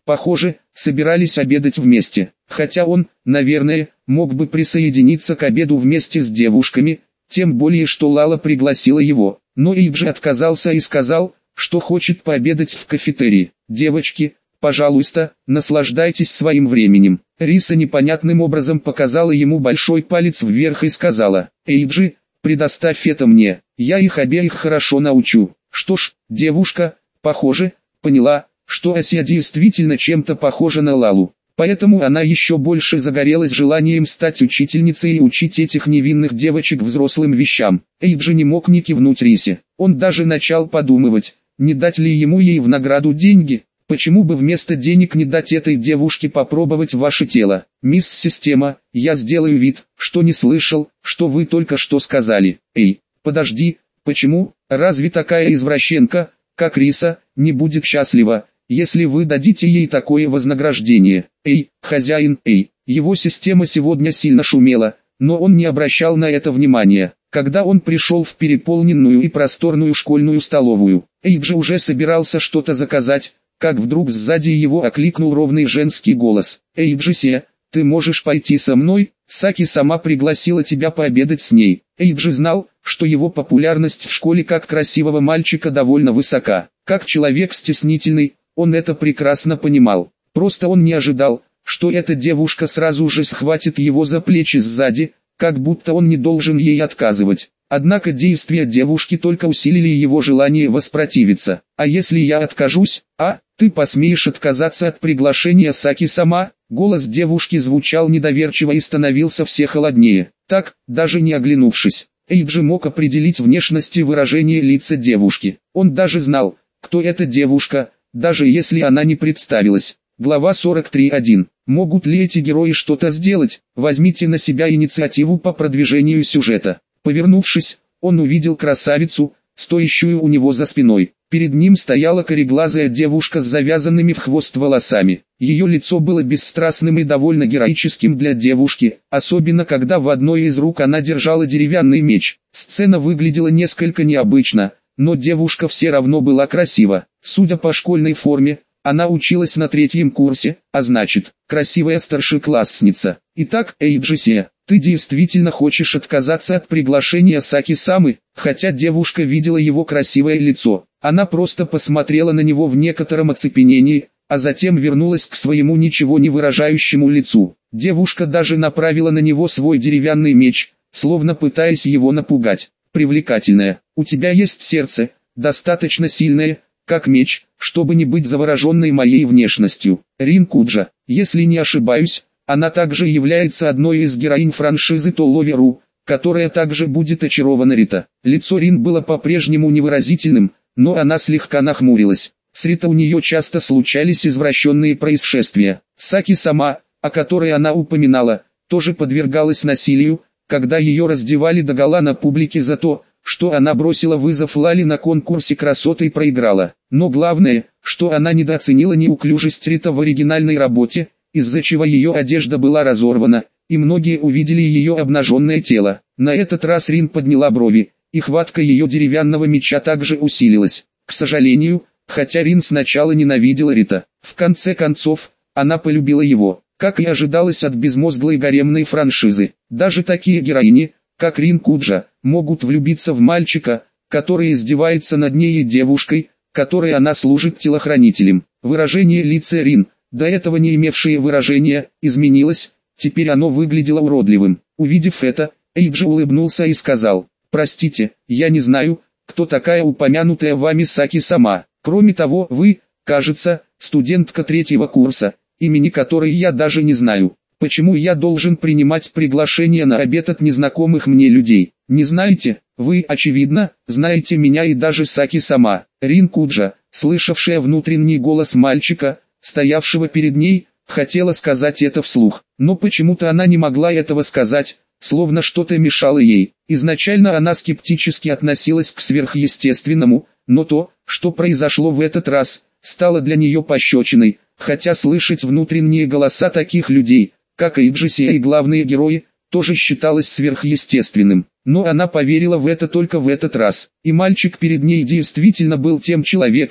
похоже, собирались обедать вместе. Хотя он, наверное, мог бы присоединиться к обеду вместе с девушками, тем более что Лала пригласила его. Но Эйджи отказался и сказал, что хочет пообедать в кафетерии. «Девочки, пожалуйста, наслаждайтесь своим временем». Риса непонятным образом показала ему большой палец вверх и сказала: «Эйджи, предоставь это мне, я их обеих хорошо научу». Что ж, девушка, похоже, поняла, что Ася действительно чем-то похожа на Лалу. Поэтому она еще больше загорелась желанием стать учительницей и учить этих невинных девочек взрослым вещам. Эйджи не мог не кивнуть Рисе. Он даже начал подумывать, не дать ли ему ей в награду деньги. Почему бы вместо денег не дать этой девушке попробовать ваше тело? Мисс Система, я сделаю вид, что не слышал, что вы только что сказали. Эй, подожди, почему? Разве такая извращенка, как Риса, не будет счастлива, если вы дадите ей такое вознаграждение? Эй, хозяин, эй, его система сегодня сильно шумела, но он не обращал на это внимания. Когда он пришел в переполненную и просторную школьную столовую, Эйджи уже собирался что-то заказать, как вдруг сзади его окликнул ровный женский голос. «Эйджи-се, ты можешь пойти со мной? Саки сама пригласила тебя пообедать с ней». Эйджи знал, что его популярность в школе как красивого мальчика довольно высока. Как человек стеснительный, он это прекрасно понимал. Просто он не ожидал, что эта девушка сразу же схватит его за плечи сзади, как будто он не должен ей отказывать. Однако действия девушки только усилили его желание воспротивиться. «А если я откажусь? А, ты посмеешь отказаться от приглашения Саки сама?» Голос девушки звучал недоверчиво и становился все холоднее. Так, даже не оглянувшись, Эйджи мог определить внешность и выражение лица девушки. Он даже знал, кто эта девушка, даже если она не представилась. Глава 43.1. Могут ли эти герои что-то сделать? Возьмите на себя инициативу по продвижению сюжета. Повернувшись, он увидел красавицу, стоящую у него за спиной. Перед ним стояла кореглазая девушка с завязанными в хвост волосами. Ее лицо было бесстрастным и довольно героическим для девушки, особенно когда в одной из рук она держала деревянный меч. Сцена выглядела несколько необычно, но девушка все равно была красива. Судя по школьной форме, она училась на 3-м курсе, а значит, красивая старшеклассница. Итак, Эйджи-се, ты действительно хочешь отказаться от приглашения Саки-самы? Хотя девушка видела его красивое лицо, она просто посмотрела на него в некотором оцепенении, а затем вернулась к своему ничего не выражающему лицу. Девушка даже направила на него свой деревянный меч, словно пытаясь его напугать. Привлекательная, у тебя есть сердце, достаточно сильное, как меч, чтобы не быть завороженной моей внешностью. Рин Куджа, если не ошибаюсь, она также является одной из героинь франшизы Толоверу, которая также будет очарована Рита. Лицо Рин было по-прежнему невыразительным, но она слегка нахмурилась. С Рита у нее часто случались извращенные происшествия. Саки сама, о которой она упоминала, тоже подвергалась насилию, когда ее раздевали догола на публике за то, что она бросила вызов Лали на конкурсе красоты и проиграла. Но главное, что она недооценила неуклюжесть Рита в оригинальной работе, из-за чего ее одежда была разорвана, и многие увидели ее обнаженное тело. На этот раз Рин подняла брови, и хватка ее деревянного меча также усилилась. К сожалению, хотя Рин сначала ненавидела Рита, в конце концов, она полюбила его, как и ожидалось от безмозглой гаремной франшизы. Даже такие героини, как Рин Куджа, могут влюбиться в мальчика, который издевается над ней и девушкой, которой она служит телохранителем. Выражение лица Рин, до этого не имевшее выражения, изменилось, теперь оно выглядело уродливым. Увидев это, Эйджи улыбнулся и сказал: «Простите, я не знаю, кто такая упомянутая вами Саки сама. Кроме того, вы, кажется, студентка 3-го курса, имени которой я даже не знаю. Почему я должен принимать приглашение на обед от незнакомых мне людей? Не знаете? Вы, очевидно, знаете меня и даже Саки сама». Рин Куджа, слышавшая внутренний голос мальчика, стоявшего перед ней, хотела сказать это вслух, но почему-то она не могла этого сказать, словно что-то мешало ей. Изначально она скептически относилась к сверхъестественному, но то, что произошло в этот раз, стало для нее пощечиной, хотя слышать внутренние голоса таких людей, как Эйджи-се и главные герои, тоже считалось сверхъестественным. Но она поверила в это только в этот раз, и мальчик перед ней действительно был тем человеком,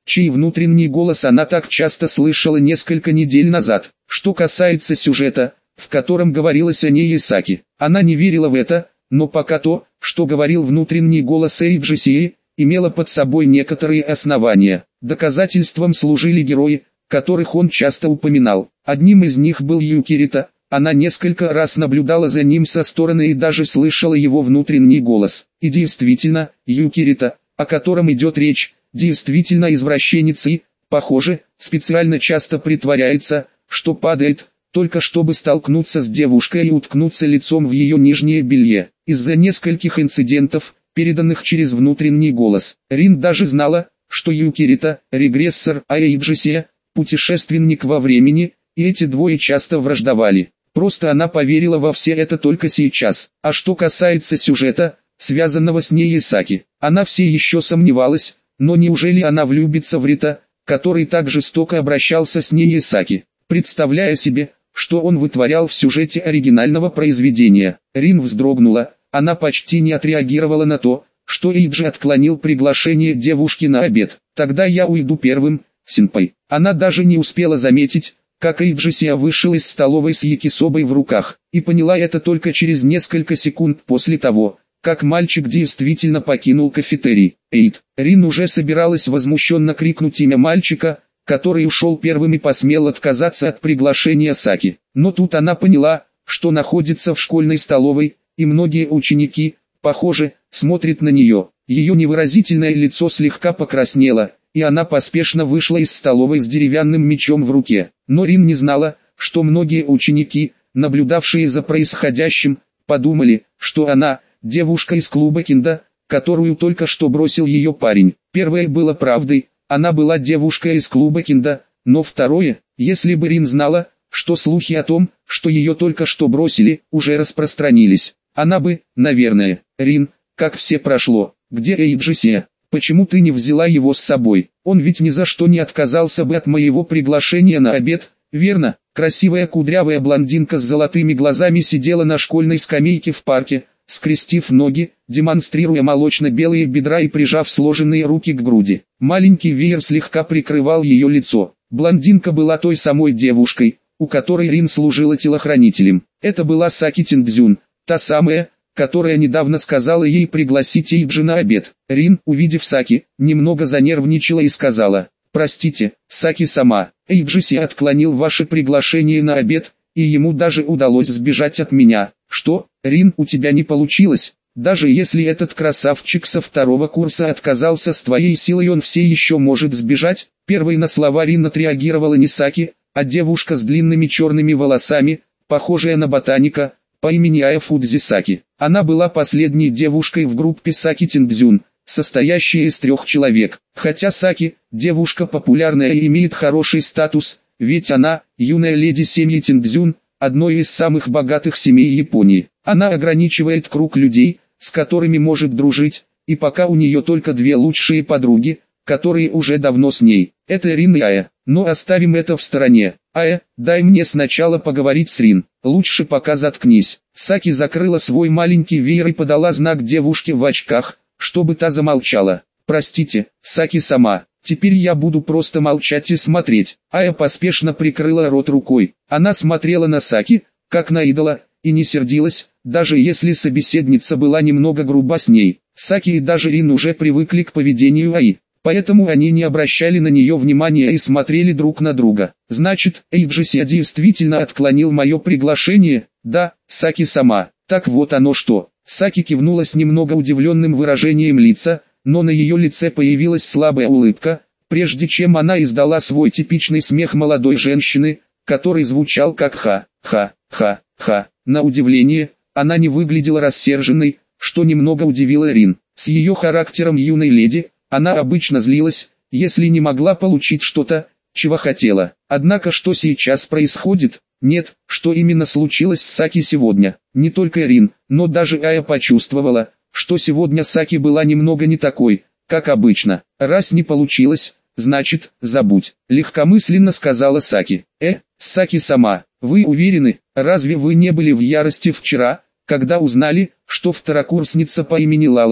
чей внутренний голос она так часто слышала несколько недель назад. Что касается сюжета, в котором говорилось о ней и Саки, она не верила в это, но пока то, что говорил внутренний голос Эйджисии, имело под собой некоторые основания. Доказательством служили герои, которых он часто упоминал. Одним из них был Юкирита. Она несколько раз наблюдала за ним со стороны и даже слышала его внутренний голос. И действительно, Юкирита, о котором идет речь, действительно извращенец и, похоже, специально часто притворяется, что падает, только чтобы столкнуться с девушкой и уткнуться лицом в ее нижнее белье. Из-за нескольких инцидентов, переданных через внутренний голос, Рин даже знала, что Юкирита – регрессор, а Эйджисия – путешественник во времени, и эти двое часто враждовали. Просто она поверила во все это только сейчас. А что касается сюжета, связанного с ней и Саки, она все еще сомневалась, но неужели она влюбится в Рита, который так жестоко обращался с ней и Саки, представляя себе, что он вытворял в сюжете оригинального произведения. Рин вздрогнула, она почти не отреагировала на то, что Эйджи отклонил приглашение девушки на обед. «Тогда я уйду первым, сенпай». Она даже не успела заметить, как Эйджисия вышел из столовой с якисобой в руках, и поняла это только через несколько секунд после того, как мальчик действительно покинул кафетерий. «Эйд!» Рин уже собиралась возмущенно крикнуть имя мальчика, который ушел первым и посмел отказаться от приглашения Саки. Но тут она поняла, что находится в школьной столовой, и многие ученики, похоже, смотрят на нее. Ее невыразительное лицо слегка покраснело, и она поспешно вышла из столовой с деревянным мечом в руке. Но Рин не знала, что многие ученики, наблюдавшие за происходящим, подумали, что она – девушка из клуба Кинда, которую только что бросил ее парень. Первое было правдой, она была девушкой из клуба Кинда, но второе, если бы Рин знала, что слухи о том, что ее только что бросили, уже распространились, она бы, наверное, «Рин, как все прошло, где Эйджисия? Почему ты не взяла его с собой? Он ведь ни за что не отказался бы от моего приглашения на обед, верно?» Красивая кудрявая блондинка с золотыми глазами сидела на школьной скамейке в парке, скрестив ноги, демонстрируя молочно-белые бедра и прижав сложенные руки к груди. Маленький веер слегка прикрывал ее лицо. Блондинка была той самой девушкой, у которой Рин служила телохранителем. Это была Саки Тиндзюн, та самая, которая недавно сказала ей пригласить Эйджи на обед. Рин, увидев Саки, немного занервничала и сказала: «Простите, Саки сама, Эйджиси отклонил ваше приглашение на обед, и ему даже удалось сбежать от меня». «Что, Рин, у тебя не получилось? Даже если этот красавчик со второго курса отказался с твоей силой, он все еще может сбежать?» Первой на слова Рин отреагировала не Саки, а девушка с длинными черными волосами, похожая на ботаника, по имени Ая Фудзисаки. Она была последней девушкой в группе Саки Тиндзюн, состоящей из 3 человек. Хотя Саки, девушка популярная и имеет хороший статус, ведь она, юная леди семьи Тиндзюн, одной из самых богатых семей Японии. Она ограничивает круг людей, с которыми может дружить, и пока у нее только 2 лучшие подруги, которые уже давно с ней. Это Рин и Ая. Но оставим это в стороне. «Ая, дай мне сначала поговорить с Рин. Лучше пока заткнись». Саки закрыла свой маленький веер и подала знак девушке в очках, чтобы та замолчала. «Простите, Саки сама, теперь я буду просто молчать и смотреть». Ая поспешно прикрыла рот рукой. Она смотрела на Саки, как на идола, и не сердилась, даже если собеседница была немного груба с ней. Саки и даже Рин уже привыкли к поведению Аи. Поэтому они не обращали на нее внимания и смотрели друг на друга. «Значит, Эйджисия действительно отклонил мое приглашение?» «Да, Саки сама». «Так вот оно что». Саки кивнула с немного удивленным выражением лица, но на ее лице появилась слабая улыбка, прежде чем она издала свой типичный смех молодой женщины, который звучал как «ха-ха-ха-ха». На удивление, она не выглядела рассерженной, что немного удивило Рин. С ее характером юной леди, она обычно злилась, если не могла получить что-то, чего хотела. Однако что сейчас происходит? Нет, что именно случилось с Саки сегодня? Не только Рин, но даже Ая почувствовала, что сегодня Саки была немного не такой, как обычно. «Раз не получилось, значит, забудь», — легкомысленно сказала Саки. Саки сама, вы уверены, разве вы не были в ярости вчера, когда узнали, что второкурсница по имени Лала,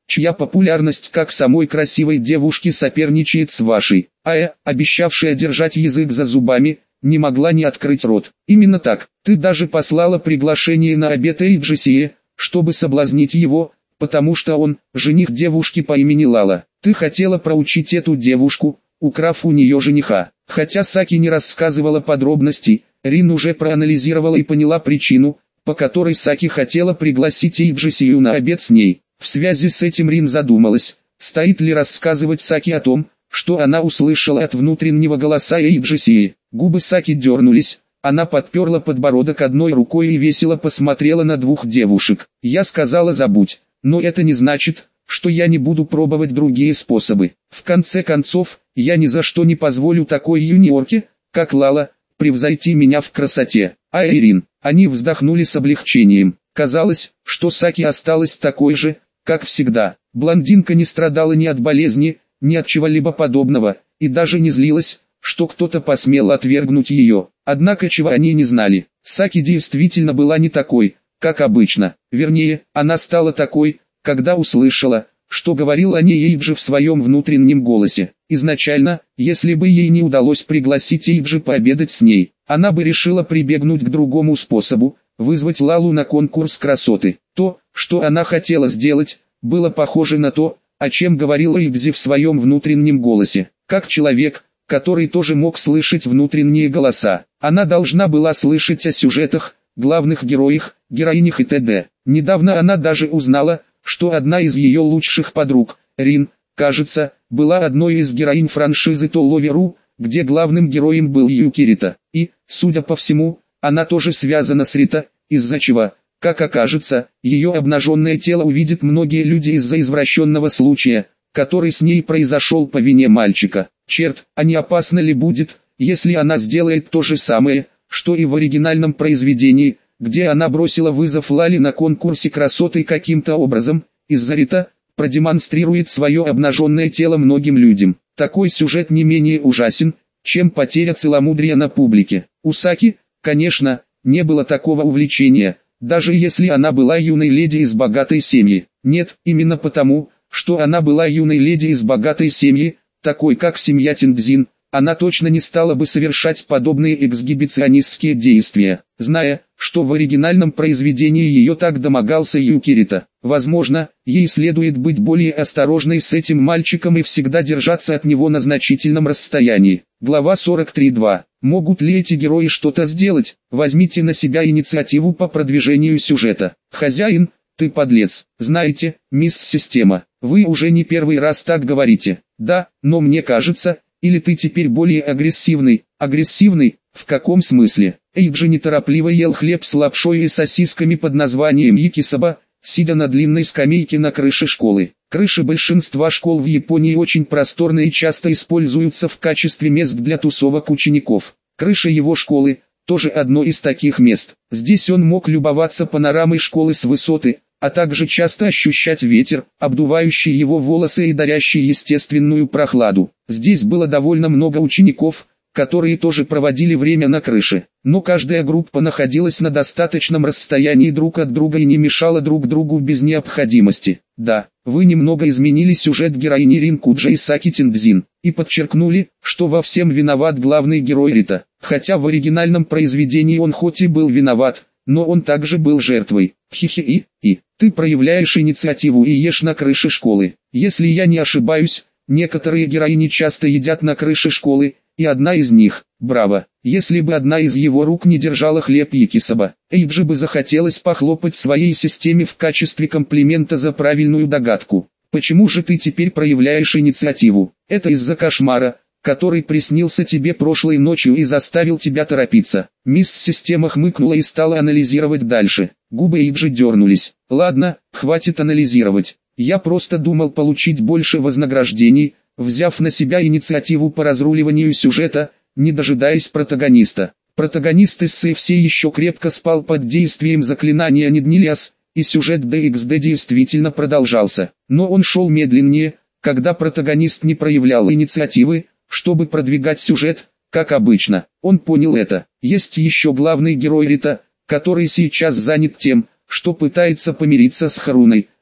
чья популярность как самой красивой девушки соперничает с вашей. Ая, обещавшая держать язык за зубами, не могла не открыть рот. Именно так, ты даже послала приглашение на обед Эйджисие, чтобы соблазнить его, потому что он, жених девушки по имени Лала. Ты хотела проучить эту девушку, украв у нее жениха. Хотя Саки не рассказывала подробностей, Рин уже проанализировала и поняла причину, по которой Саки хотела пригласить Эйджисию на обед с ней. В связи с этим Рин задумалась, стоит ли рассказывать Саки о том, что она услышала от внутреннего голоса Эйджисии. Губы Саки дернулись, она подперла подбородок одной рукой и весело посмотрела на двух девушек. Я сказала забудь, но это не значит, что я не буду пробовать другие способы. В конце концов, я ни за что не позволю такой юниорке, как Лала, превзойти меня в красоте. А Ирин, они вздохнули с облегчением. Казалось, что Саки осталась такой же, как всегда. Блондинка не страдала ни от болезни, ни от чего-либо подобного, и даже не злилась, что кто-то посмел отвергнуть ее. Однако чего они не знали, Саки действительно была не такой, как обычно. Вернее, она стала такой, когда услышала, что говорил о ней Эйджи в своем внутреннем голосе. Изначально, если бы ей не удалось пригласить Эйджи пообедать с ней, она бы решила прибегнуть к другому способу, вызвать Лалу на конкурс красоты. То, что она хотела сделать, было похоже на то, о чем говорил Эйджи в своем внутреннем голосе. Как человек, который тоже мог слышать внутренние голоса, она должна была слышать о сюжетах, главных героях, героинях и т.д. Недавно она даже узнала, что одна из ее лучших подруг, Рин, кажется, была одной из героинь франшизы Толоверу, где главным героем был Юки Рита. И, судя по всему, она тоже связана с Рита, из-за чего, как окажется, ее обнаженное тело увидят многие люди из-за извращенного случая, который с ней произошел по вине мальчика. Черт, а не опасно ли будет, если она сделает то же самое, что и в оригинальном произведении, где она бросила вызов Лале на конкурсе красоты каким-то образом, из-за Рита, продемонстрирует свое обнаженное тело многим людям. Такой сюжет не менее ужасен, чем потеря целомудрия на публике. У Саки, конечно, не было такого увлечения, даже если она была юной леди из богатой семьи. Нет, именно потому, что она была юной леди из богатой семьи, такой как семья Тиндзин, она точно не стала бы совершать подобные эксгибиционистские действия, зная, что в оригинальном произведении ее так домогался Юки Рита. Возможно, ей следует быть более осторожной с этим мальчиком и всегда держаться от него на значительном расстоянии. Глава 43.2. Могут ли эти герои что-то сделать? Возьмите на себя инициативу по продвижению сюжета. Хозяин, ты подлец. Знаете, мисс Система, вы уже не первый раз так говорите. Да, но мне кажется, или ты теперь более агрессивный? Агрессивный? В каком смысле? Эйджи неторопливо ел хлеб с лапшой и сосисками под названием якисоба, сидя на длинной скамейке на крыше школы. Крыши большинства школ в Японии очень просторны и часто используются в качестве мест для тусовок учеников. Крыша его школы – тоже одно из таких мест. Здесь он мог любоваться панорамой школы с высоты, а также часто ощущать ветер, обдувающий его волосы и дарящий естественную прохладу. Здесь было довольно много учеников, которые тоже проводили время на крыше, но каждая группа находилась на достаточном расстоянии друг от друга и не мешала друг другу без необходимости. Да, вы немного изменили сюжет героини Рин Куджи и Саки Тиндзин, и подчеркнули, что во всем виноват главный герой Рита, хотя в оригинальном произведении он хоть и был виноват, но он также был жертвой. Хи-хи и ты проявляешь инициативу и ешь на крыше школы. Если я не ошибаюсь, некоторые героини часто едят на крыше школы, и одна из них, браво, если бы одна из его рук не держала хлеб якисоба, Эйджи бы захотелось похлопать своей системе в качестве комплимента за правильную догадку. Почему же ты теперь проявляешь инициативу? Это из-за кошмара, который приснился тебе прошлой ночью и заставил тебя торопиться. Мисс Система хмыкнула и стала анализировать дальше. Губы Эйджи дернулись. Ладно, хватит анализировать. Я просто думал получить больше вознаграждений, взяв на себя инициативу по разруливанию сюжета, не дожидаясь протагониста. Протагонист эссе все еще крепко спал под действием заклинания Ниднилиас, и сюжет DXD действительно продолжался. Но он шел медленнее, когда протагонист не проявлял инициативы, чтобы продвигать сюжет, как обычно. Он понял это. Есть еще главный герой Рита, который сейчас занят тем, что пытается помириться с Харуной,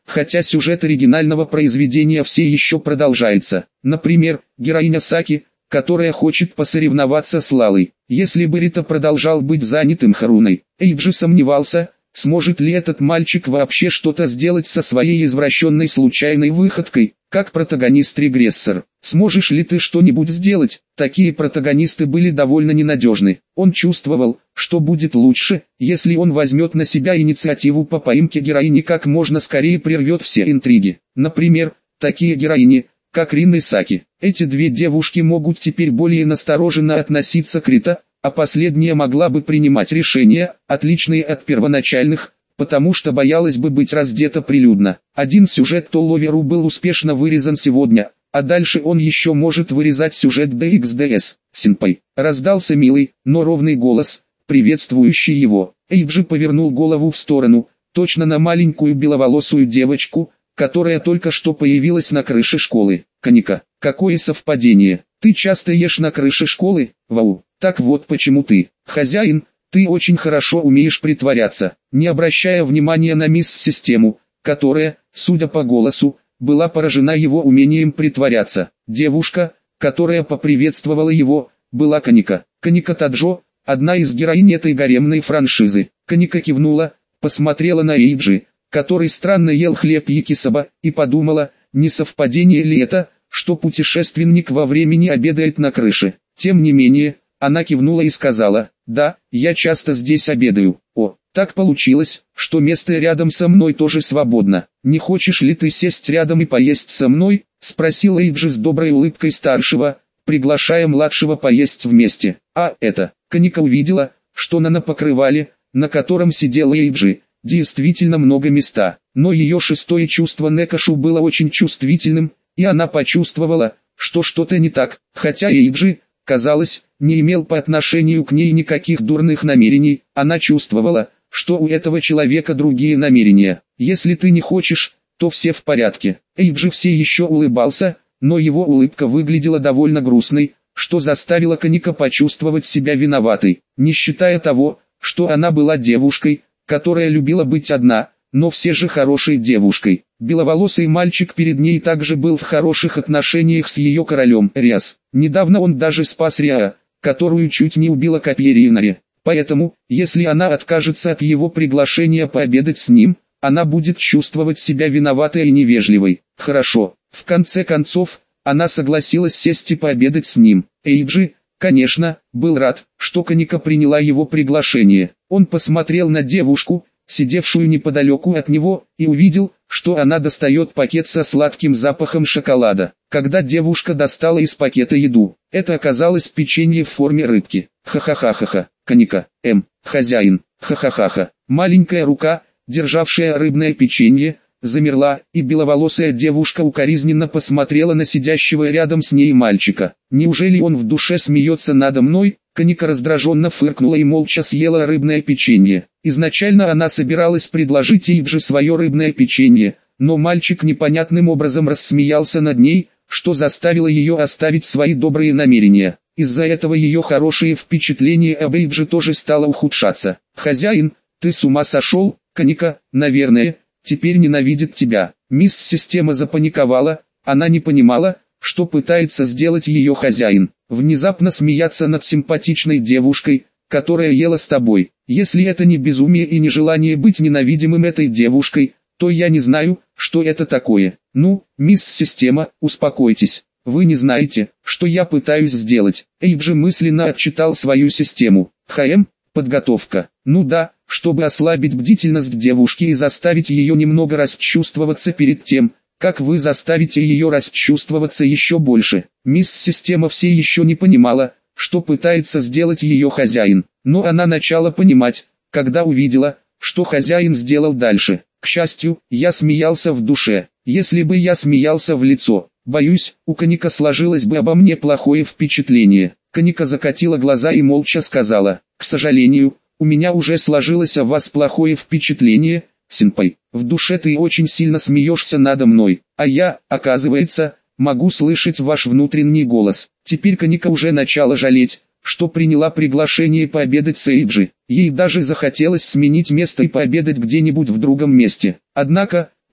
хотя сюжет оригинального произведения все еще продолжается. Например, героиня Саки, которая хочет посоревноваться с Лалой. Если бы Рита продолжал быть занятым Харуной, Эйджи сомневался, сможет ли этот мальчик вообще что-то сделать со своей извращенной случайной выходкой, как протагонист-регрессор. Сможешь ли ты что-нибудь сделать? Такие протагонисты были довольно ненадежны. Он чувствовал, что будет лучше, если он возьмет на себя инициативу по поимке героини, как можно скорее прервет все интриги. Например, такие героини, как Рин и Саки. Эти две девушки могут теперь более настороженно относиться к Рита, а последняя могла бы принимать решения, отличные от первоначальных, потому что боялась бы быть раздета прилюдно. Один сюжет Толловеру был успешно вырезан сегодня, а дальше он еще может вырезать сюжет DXDS. Синпэй. Раздался милый, но ровный голос, приветствующий его. Эйджи повернул голову в сторону, точно на маленькую беловолосую девочку, которая только что появилась на крыше школы. Каника, какое совпадение. Ты часто ешь на крыше школы? Вау. Так вот почему ты, хозяин, ты очень хорошо умеешь притворяться. Не обращая внимания на мисс-систему, которая, судя по голосу, была поражена его умением притворяться. Девушка, которая поприветствовала его, была Каника. Каника Таджо, одна из героинь этой гаремной франшизы. Каника кивнула, посмотрела на Эйджи, который странно ел хлеб якисоба, и подумала, не совпадение ли это, что путешественник во времени обедает на крыше. Тем не менее, она кивнула и сказала, да, я часто здесь обедаю. О, так получилось, что место рядом со мной тоже свободно. Не хочешь ли ты сесть рядом и поесть со мной? Спросил Эйджи с доброй улыбкой старшего, приглашая младшего поесть вместе. А это, Каника увидела, что на покрывале, на котором сидел Эйджи, действительно много места. Но ее шестое чувство Некашу было очень чувствительным, и она почувствовала, что что-то не так, хотя Эйджи, казалось, не имел по отношению к ней никаких дурных намерений, она чувствовала, что у этого человека другие намерения. Если ты не хочешь, то все в порядке. Эйджи все еще улыбался, но его улыбка выглядела довольно грустной, что заставило Каника почувствовать себя виноватой, не считая того, что она была девушкой, которая любила быть одна, но все же хорошей девушкой. Беловолосый мальчик перед ней также был в хороших отношениях с ее королем Риас. Недавно он даже спас Риа, которую чуть не убила копье Ринари. Поэтому, если она откажется от его приглашения пообедать с ним, она будет чувствовать себя виноватой и невежливой. Хорошо, в конце концов, она согласилась сесть и пообедать с ним. Эйджи, конечно, был рад, что Каника приняла его приглашение. Он посмотрел на девушку, сидевшую неподалеку от него, и увидел, что она достает пакет со сладким запахом шоколада. Когда девушка достала из пакета еду, это оказалось печенье в форме рыбки. Ха-ха-ха-ха-ха, Каника, хозяин, ха-ха-ха-ха. Маленькая рука, державшая рыбное печенье, замерла, и беловолосая девушка укоризненно посмотрела на сидящего рядом с ней мальчика. Неужели он в душе смеется надо мной? Каника раздраженно фыркнула и молча съела рыбное печенье. Изначально она собиралась предложить Эйджи свое рыбное печенье, но мальчик непонятным образом рассмеялся над ней, что заставило ее оставить свои добрые намерения. Из-за этого ее хорошее впечатление об Эйджи тоже стало ухудшаться. «Хозяин, ты с ума сошел? Каника, наверное, теперь ненавидит тебя». Мисс-система запаниковала, она не понимала, что пытается сделать ее хозяин. Внезапно смеяться над симпатичной девушкой, которая ела с тобой. Если это не безумие и не желание быть ненавидимым этой девушкой, то я не знаю, что это такое. Ну, мисс-система, успокойтесь. Вы не знаете, что я пытаюсь сделать. Эйджи мысленно отчитал свою систему. Подготовка. Ну да, чтобы ослабить бдительность девушки и заставить ее немного расчувствоваться перед тем, как вы заставите ее расчувствоваться еще больше. Мисс-система все еще не понимала, что пытается сделать ее хозяин, но она начала понимать, когда увидела, что хозяин сделал дальше. К счастью, я смеялся в душе. Если бы я смеялся в лицо, боюсь, у Каника сложилось бы обо мне плохое впечатление. Каника закатила глаза и молча сказала, к сожалению, у меня уже сложилось о вас плохое впечатление, синпэй. В душе ты очень сильно смеешься надо мной, а я, оказывается, могу слышать ваш внутренний голос. Теперь Каника уже начала жалеть, что приняла приглашение пообедать с Эйджи. Ей даже захотелось сменить место и пообедать где-нибудь в другом месте. Однако,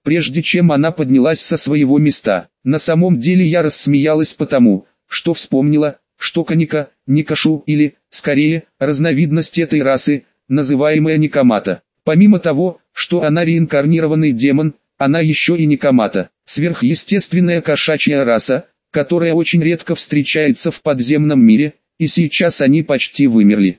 прежде чем она поднялась со своего места. На самом деле я рассмеялась потому, что вспомнила, что Каника, Никашу или, скорее, разновидность этой расы, называемая Никомата. Помимо того, что она реинкарнированный демон, она еще и Никомата, сверхъестественная кошачья раса, которая очень редко встречается в подземном мире, и сейчас они почти вымерли.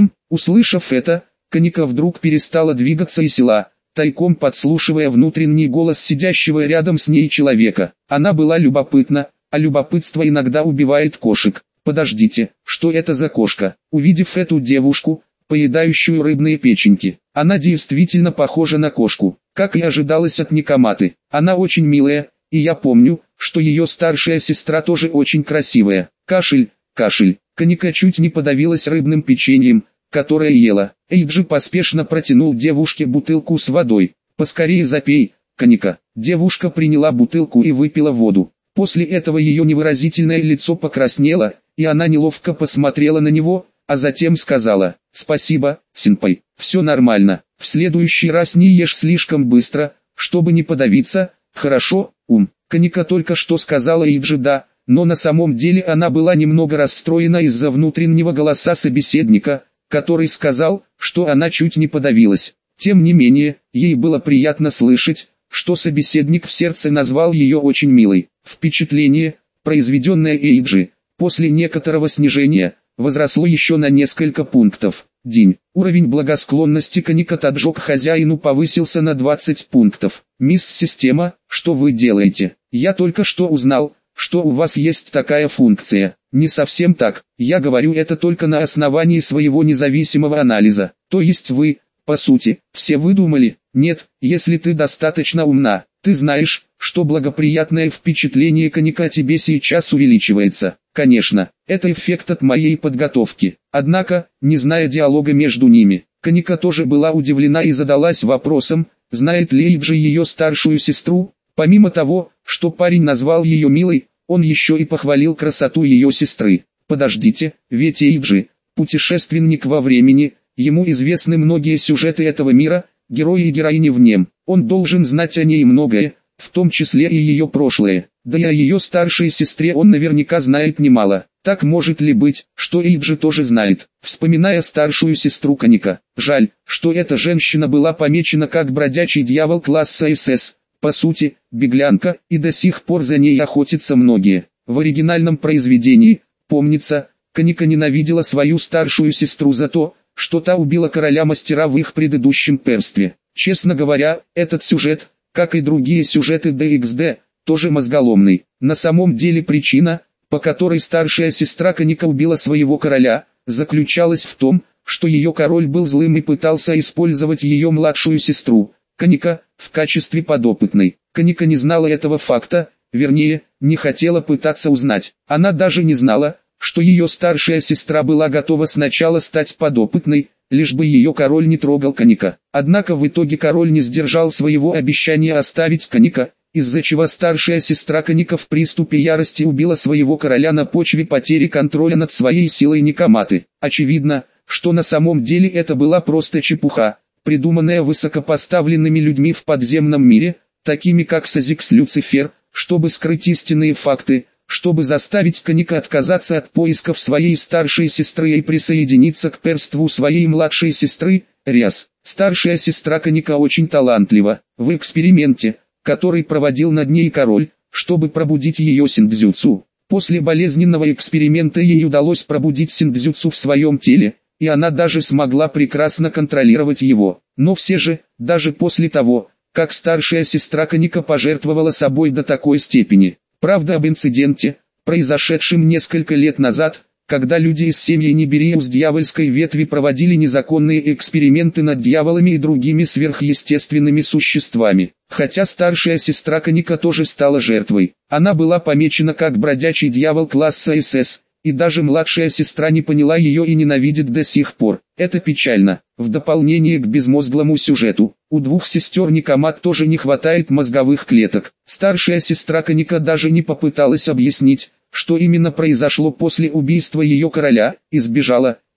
Услышав это, Каника вдруг перестала двигаться и села, тайком подслушивая внутренний голос сидящего рядом с ней человека. Она была любопытна, а любопытство иногда убивает кошек. Подождите, что это за кошка? Увидев эту девушку, поедающую рыбные печеньки, она действительно похожа на кошку, как и ожидалось от Никоматы. Она очень милая, и я помню, что ее старшая сестра тоже очень красивая. Кашель, кашель. Каника чуть не подавилась рыбным печеньем, которое ела. Эйджи поспешно протянул девушке бутылку с водой. «Поскорее запей, Каника». Девушка приняла бутылку и выпила воду. После этого ее невыразительное лицо покраснело, и она неловко посмотрела на него, а затем сказала: «Спасибо, сенпай, все нормально. В следующий раз не ешь слишком быстро, чтобы не подавиться, хорошо, Каника только что сказала Эйджи «да», но на самом деле она была немного расстроена из-за внутреннего голоса собеседника, который сказал, что она чуть не подавилась. Тем не менее, ей было приятно слышать, что собеседник в сердце назвал ее очень милой. Впечатление, произведенное Эйджи, после некоторого снижения, возросло еще на несколько пунктов. Уровень благосклонности Каника Таджо к хозяину повысился на 20 пунктов. «Мисс Система, что вы делаете? Я только что узнал, что у вас есть такая функция». «Не совсем так, я говорю это только на основании своего независимого анализа. То есть вы, по сути, все выдумали?» «Нет, если ты достаточно умна, ты знаешь, что благоприятное впечатление Каника тебе сейчас увеличивается. Конечно, это эффект от моей подготовки». Однако, не зная диалога между ними, Каника тоже была удивлена и задалась вопросом, знает ли Эйджи ее старшую сестру. Помимо того, что парень назвал ее милой, он еще и похвалил красоту ее сестры. Подождите, ведь Эйджи – путешественник во времени, ему известны многие сюжеты этого мира, герои и героини в нем. Он должен знать о ней многое, в том числе и ее прошлое. Да и о ее старшей сестре он наверняка знает немало. Так может ли быть, что Эйджи тоже знает? Вспоминая старшую сестру Каника, жаль, что эта женщина была помечена как бродячий дьявол класса СС. По сути, беглянка, и до сих пор за ней охотятся многие. В оригинальном произведении, помнится, Каника ненавидела свою старшую сестру за то, что та убила короля-мастера в их предыдущем перстве. Честно говоря, этот сюжет, как и другие сюжеты DXD, тоже мозголомный. На самом деле причина, по которой старшая сестра Каника убила своего короля, заключалась в том, что ее король был злым и пытался использовать ее младшую сестру, Каника, в качестве подопытной. Каника не знала этого факта, вернее, не хотела пытаться узнать. Она даже не знала, что ее старшая сестра была готова сначала стать подопытной, лишь бы ее король не трогал Каника. Однако в итоге король не сдержал своего обещания оставить Каника, из-за чего старшая сестра Каника в приступе ярости убила своего короля на почве потери контроля над своей силой Никоматы. Очевидно, что на самом деле это была просто чепуха, придуманная высокопоставленными людьми в подземном мире, такими как Сазикс Люцифер, чтобы скрыть истинные факты, чтобы заставить Каника отказаться от поисков своей старшей сестры и присоединиться к перству своей младшей сестры, Риас. Старшая сестра Каника очень талантлива. В эксперименте, который проводил над ней король, чтобы пробудить ее синдзюцу. После болезненного эксперимента ей удалось пробудить синдзюцу в своем теле, и она даже смогла прекрасно контролировать его. Но все же, даже после того, как старшая сестра Каника пожертвовала собой до такой степени. Правда об инциденте, произошедшем несколько лет назад, когда люди из семьи Нибириус дьявольской ветви проводили незаконные эксперименты над дьяволами и другими сверхъестественными существами. Хотя старшая сестра Каника тоже стала жертвой. Она была помечена как бродячий дьявол класса СС, и даже младшая сестра не поняла ее и ненавидит до сих пор. Это печально. В дополнение к безмозглому сюжету, у двух сестер Никомат тоже не хватает мозговых клеток. Старшая сестра Каника даже не попыталась объяснить, что именно произошло после убийства ее короля, и сбежала,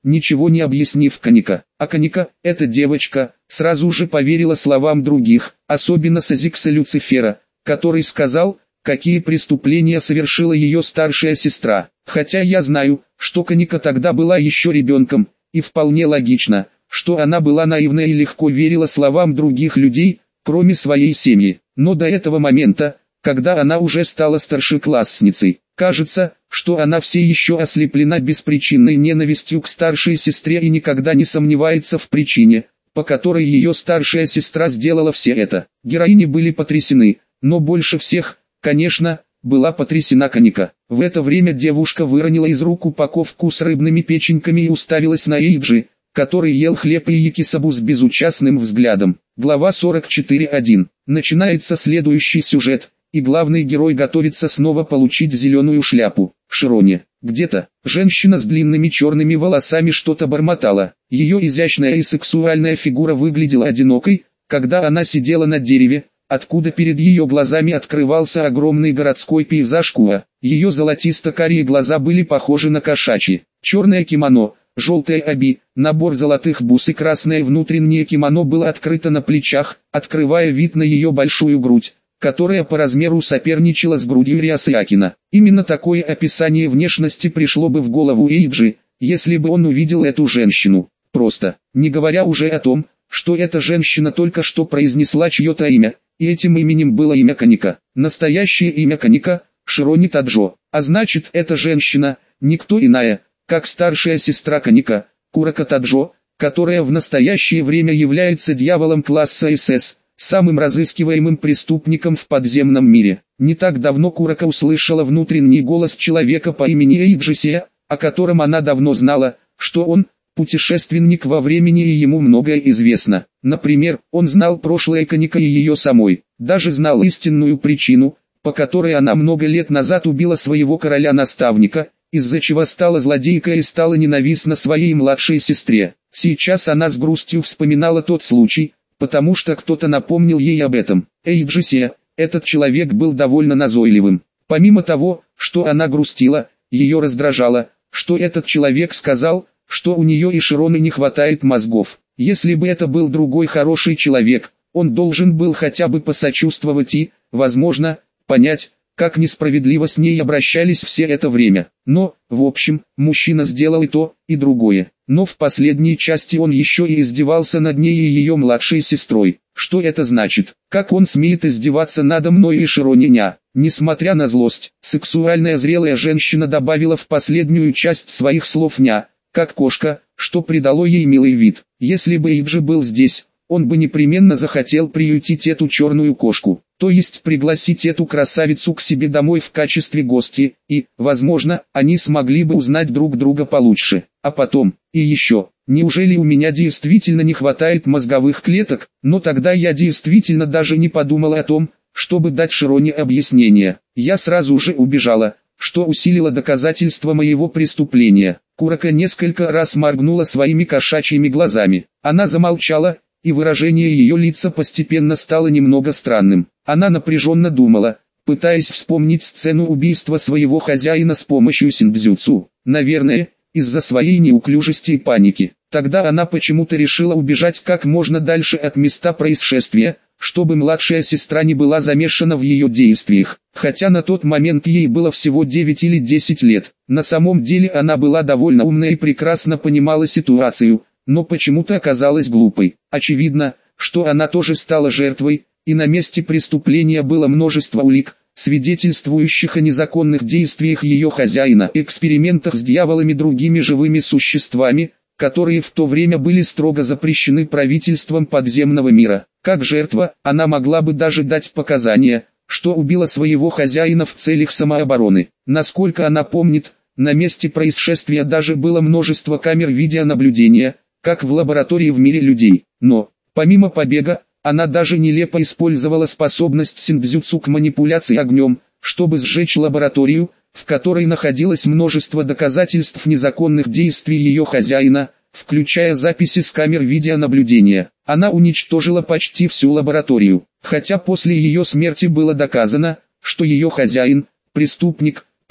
ничего не объяснив Каника. А Каника, эта девочка, сразу же поверила словам других, особенно Сазикса Люцифера, который сказал, какие преступления совершила ее старшая сестра. Хотя я знаю, что Каника тогда была еще ребенком, и вполне логично, что она была наивна и легко верила словам других людей, кроме своей семьи. Но до этого момента, когда она уже стала старшеклассницей, кажется, что она все еще ослеплена беспричинной ненавистью к старшей сестре и никогда не сомневается в причине, по которой ее старшая сестра сделала все это. Героини были потрясены, но больше всех, конечно, была потрясена Каника. В это время девушка выронила из рук упаковку с рыбными печеньками и уставилась на Эйджи, который ел хлеб и якисабу с безучастным взглядом. Глава 44.1. Начинается следующий сюжет, и главный герой готовится снова получить зеленую шляпу. В Широне, где-то, женщина с длинными черными волосами что-то бормотала. Ее изящная и сексуальная фигура выглядела одинокой, когда она сидела на дереве, откуда перед ее глазами открывался огромный городской пейзаж Куа. Ее золотисто-карие глаза были похожи на кошачьи. Черное кимоно, желтая оби, набор золотых бус и красное внутреннее кимоно было открыто на плечах, открывая вид на ее большую грудь, которая по размеру соперничала с грудью Риасиакина. Именно такое описание внешности пришло бы в голову Эйджи, если бы он увидел эту женщину. Просто, не говоря уже о том, что эта женщина только что произнесла чье-то имя, и этим именем было имя Каника. Настоящее имя Каника – Широни Таджо, а значит эта женщина – никто иная, как старшая сестра Каника, Курака Таджо, которая в настоящее время является дьяволом класса СС, самым разыскиваемым преступником в подземном мире. Не так давно Курака услышала внутренний голос человека по имени Эйджисия, о котором она давно знала, что он – путешественник во времени и ему многое известно. Например, он знал прошлое Каника и ее самой, даже знал истинную причину, по которой она много лет назад убила своего короля-наставника, из-за чего стала злодейкой и стала ненавистна своей младшей сестре. Сейчас она с грустью вспоминала тот случай, потому что кто-то напомнил ей об этом. Эйджисия, этот человек был довольно назойливым. Помимо того, что она грустила, ее раздражало, что этот человек сказал, что у нее и Широны не хватает мозгов. Если бы это был другой хороший человек, он должен был хотя бы посочувствовать и, возможно, понять, как несправедливо с ней обращались все это время. Но, в общем, мужчина сделал и то, и другое. Но в последней части он еще и издевался над ней и ее младшей сестрой. Что это значит? Как он смеет издеваться надо мной и Широниня? Несмотря на злость, сексуальная зрелая женщина добавила в последнюю часть своих слов «ня», как кошка, что придало ей милый вид. Если бы Эйджи был здесь, он бы непременно захотел приютить эту черную кошку, то есть пригласить эту красавицу к себе домой в качестве гостьи, и, возможно, они смогли бы узнать друг друга получше. А потом, и еще, неужели у меня действительно не хватает мозговых клеток? Но тогда я действительно даже не подумал о том, чтобы дать Широне объяснение. Я сразу же убежала, что усилило доказательства моего преступления. Курака несколько раз моргнула своими кошачьими глазами. Она замолчала, и выражение ее лица постепенно стало немного странным. Она напряженно думала, пытаясь вспомнить сцену убийства своего хозяина с помощью синдзюцу. Наверное, из-за своей неуклюжести и паники. Тогда она почему-то решила убежать как можно дальше от места происшествия, чтобы младшая сестра не была замешана в ее действиях. Хотя на тот момент ей было всего 9 или 10 лет. На самом деле она была довольно умная и прекрасно понимала ситуацию, но почему-то оказалась глупой. Очевидно, что она тоже стала жертвой, и на месте преступления было множество улик, свидетельствующих о незаконных действиях ее хозяина, экспериментах с дьяволами и другими живыми существами, которые в то время были строго запрещены правительством подземного мира. Как жертва, она могла бы даже дать показания, что убила своего хозяина в целях самообороны. Насколько она помнит, на месте происшествия даже было множество камер видеонаблюдения, как в лаборатории в мире людей. Но, помимо побега, она даже нелепо использовала способность синдзюцу к манипуляции огнем, чтобы сжечь лабораторию, в которой находилось множество доказательств незаконных действий ее хозяина, включая записи с камер видеонаблюдения. Она уничтожила почти всю лабораторию, хотя после ее смерти было доказано, что ее хозяин, преступник,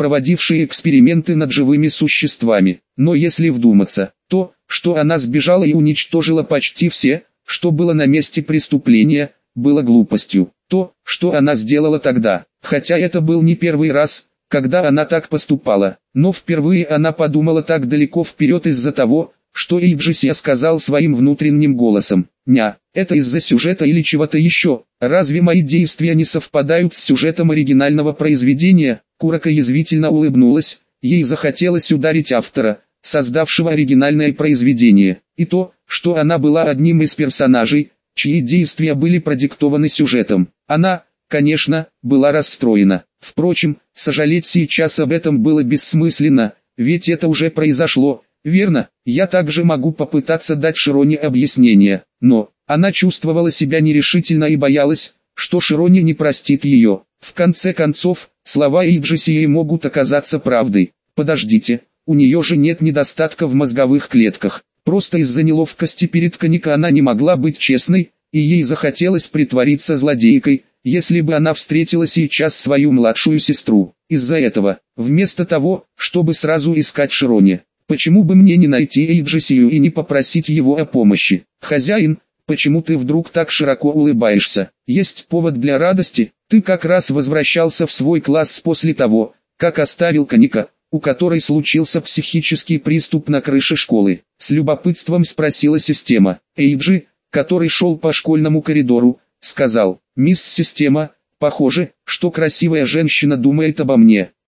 проводившие эксперименты над живыми существами. Но если вдуматься, то, что она сбежала и уничтожила почти все, что было на месте преступления, было глупостью. То, что она сделала тогда, хотя это был не первый раз, когда она так поступала, но впервые она подумала так далеко вперед из-за того, что Эйджисия сказал своим внутренним голосом: «Ня, это из-за сюжета или чего-то еще, разве мои действия не совпадают с сюжетом оригинального произведения?» Куроко язвительно улыбнулась, ей захотелось ударить автора, создавшего оригинальное произведение, и то, что она была одним из персонажей, чьи действия были продиктованы сюжетом. Она, конечно, была расстроена. Впрочем, сожалеть сейчас об этом было бессмысленно, ведь это уже произошло, верно? Я также могу попытаться дать Широне объяснение, но она чувствовала себя нерешительно и боялась, что Широне не простит ее. В конце концов, слова Эйджисии могут оказаться правдой. Подождите, у нее же нет недостатка в мозговых клетках. Просто из-за неловкости перед Канеко она не могла быть честной, и ей захотелось притвориться злодейкой, если бы она встретила сейчас свою младшую сестру. Из-за этого, вместо того, чтобы сразу искать Широне, почему бы мне не найти Эйджисию и не попросить его о помощи? Хозяин, почему ты вдруг так широко улыбаешься? Есть повод для радости? Ты как раз возвращался в свой класс после того, как оставил Канеко, у которой случился психический приступ на крыше школы. С любопытством спросила система. Эйджи, который шел по школьному коридору, сказал: «Мисс Система, похоже, что красивая женщина думает обо мне».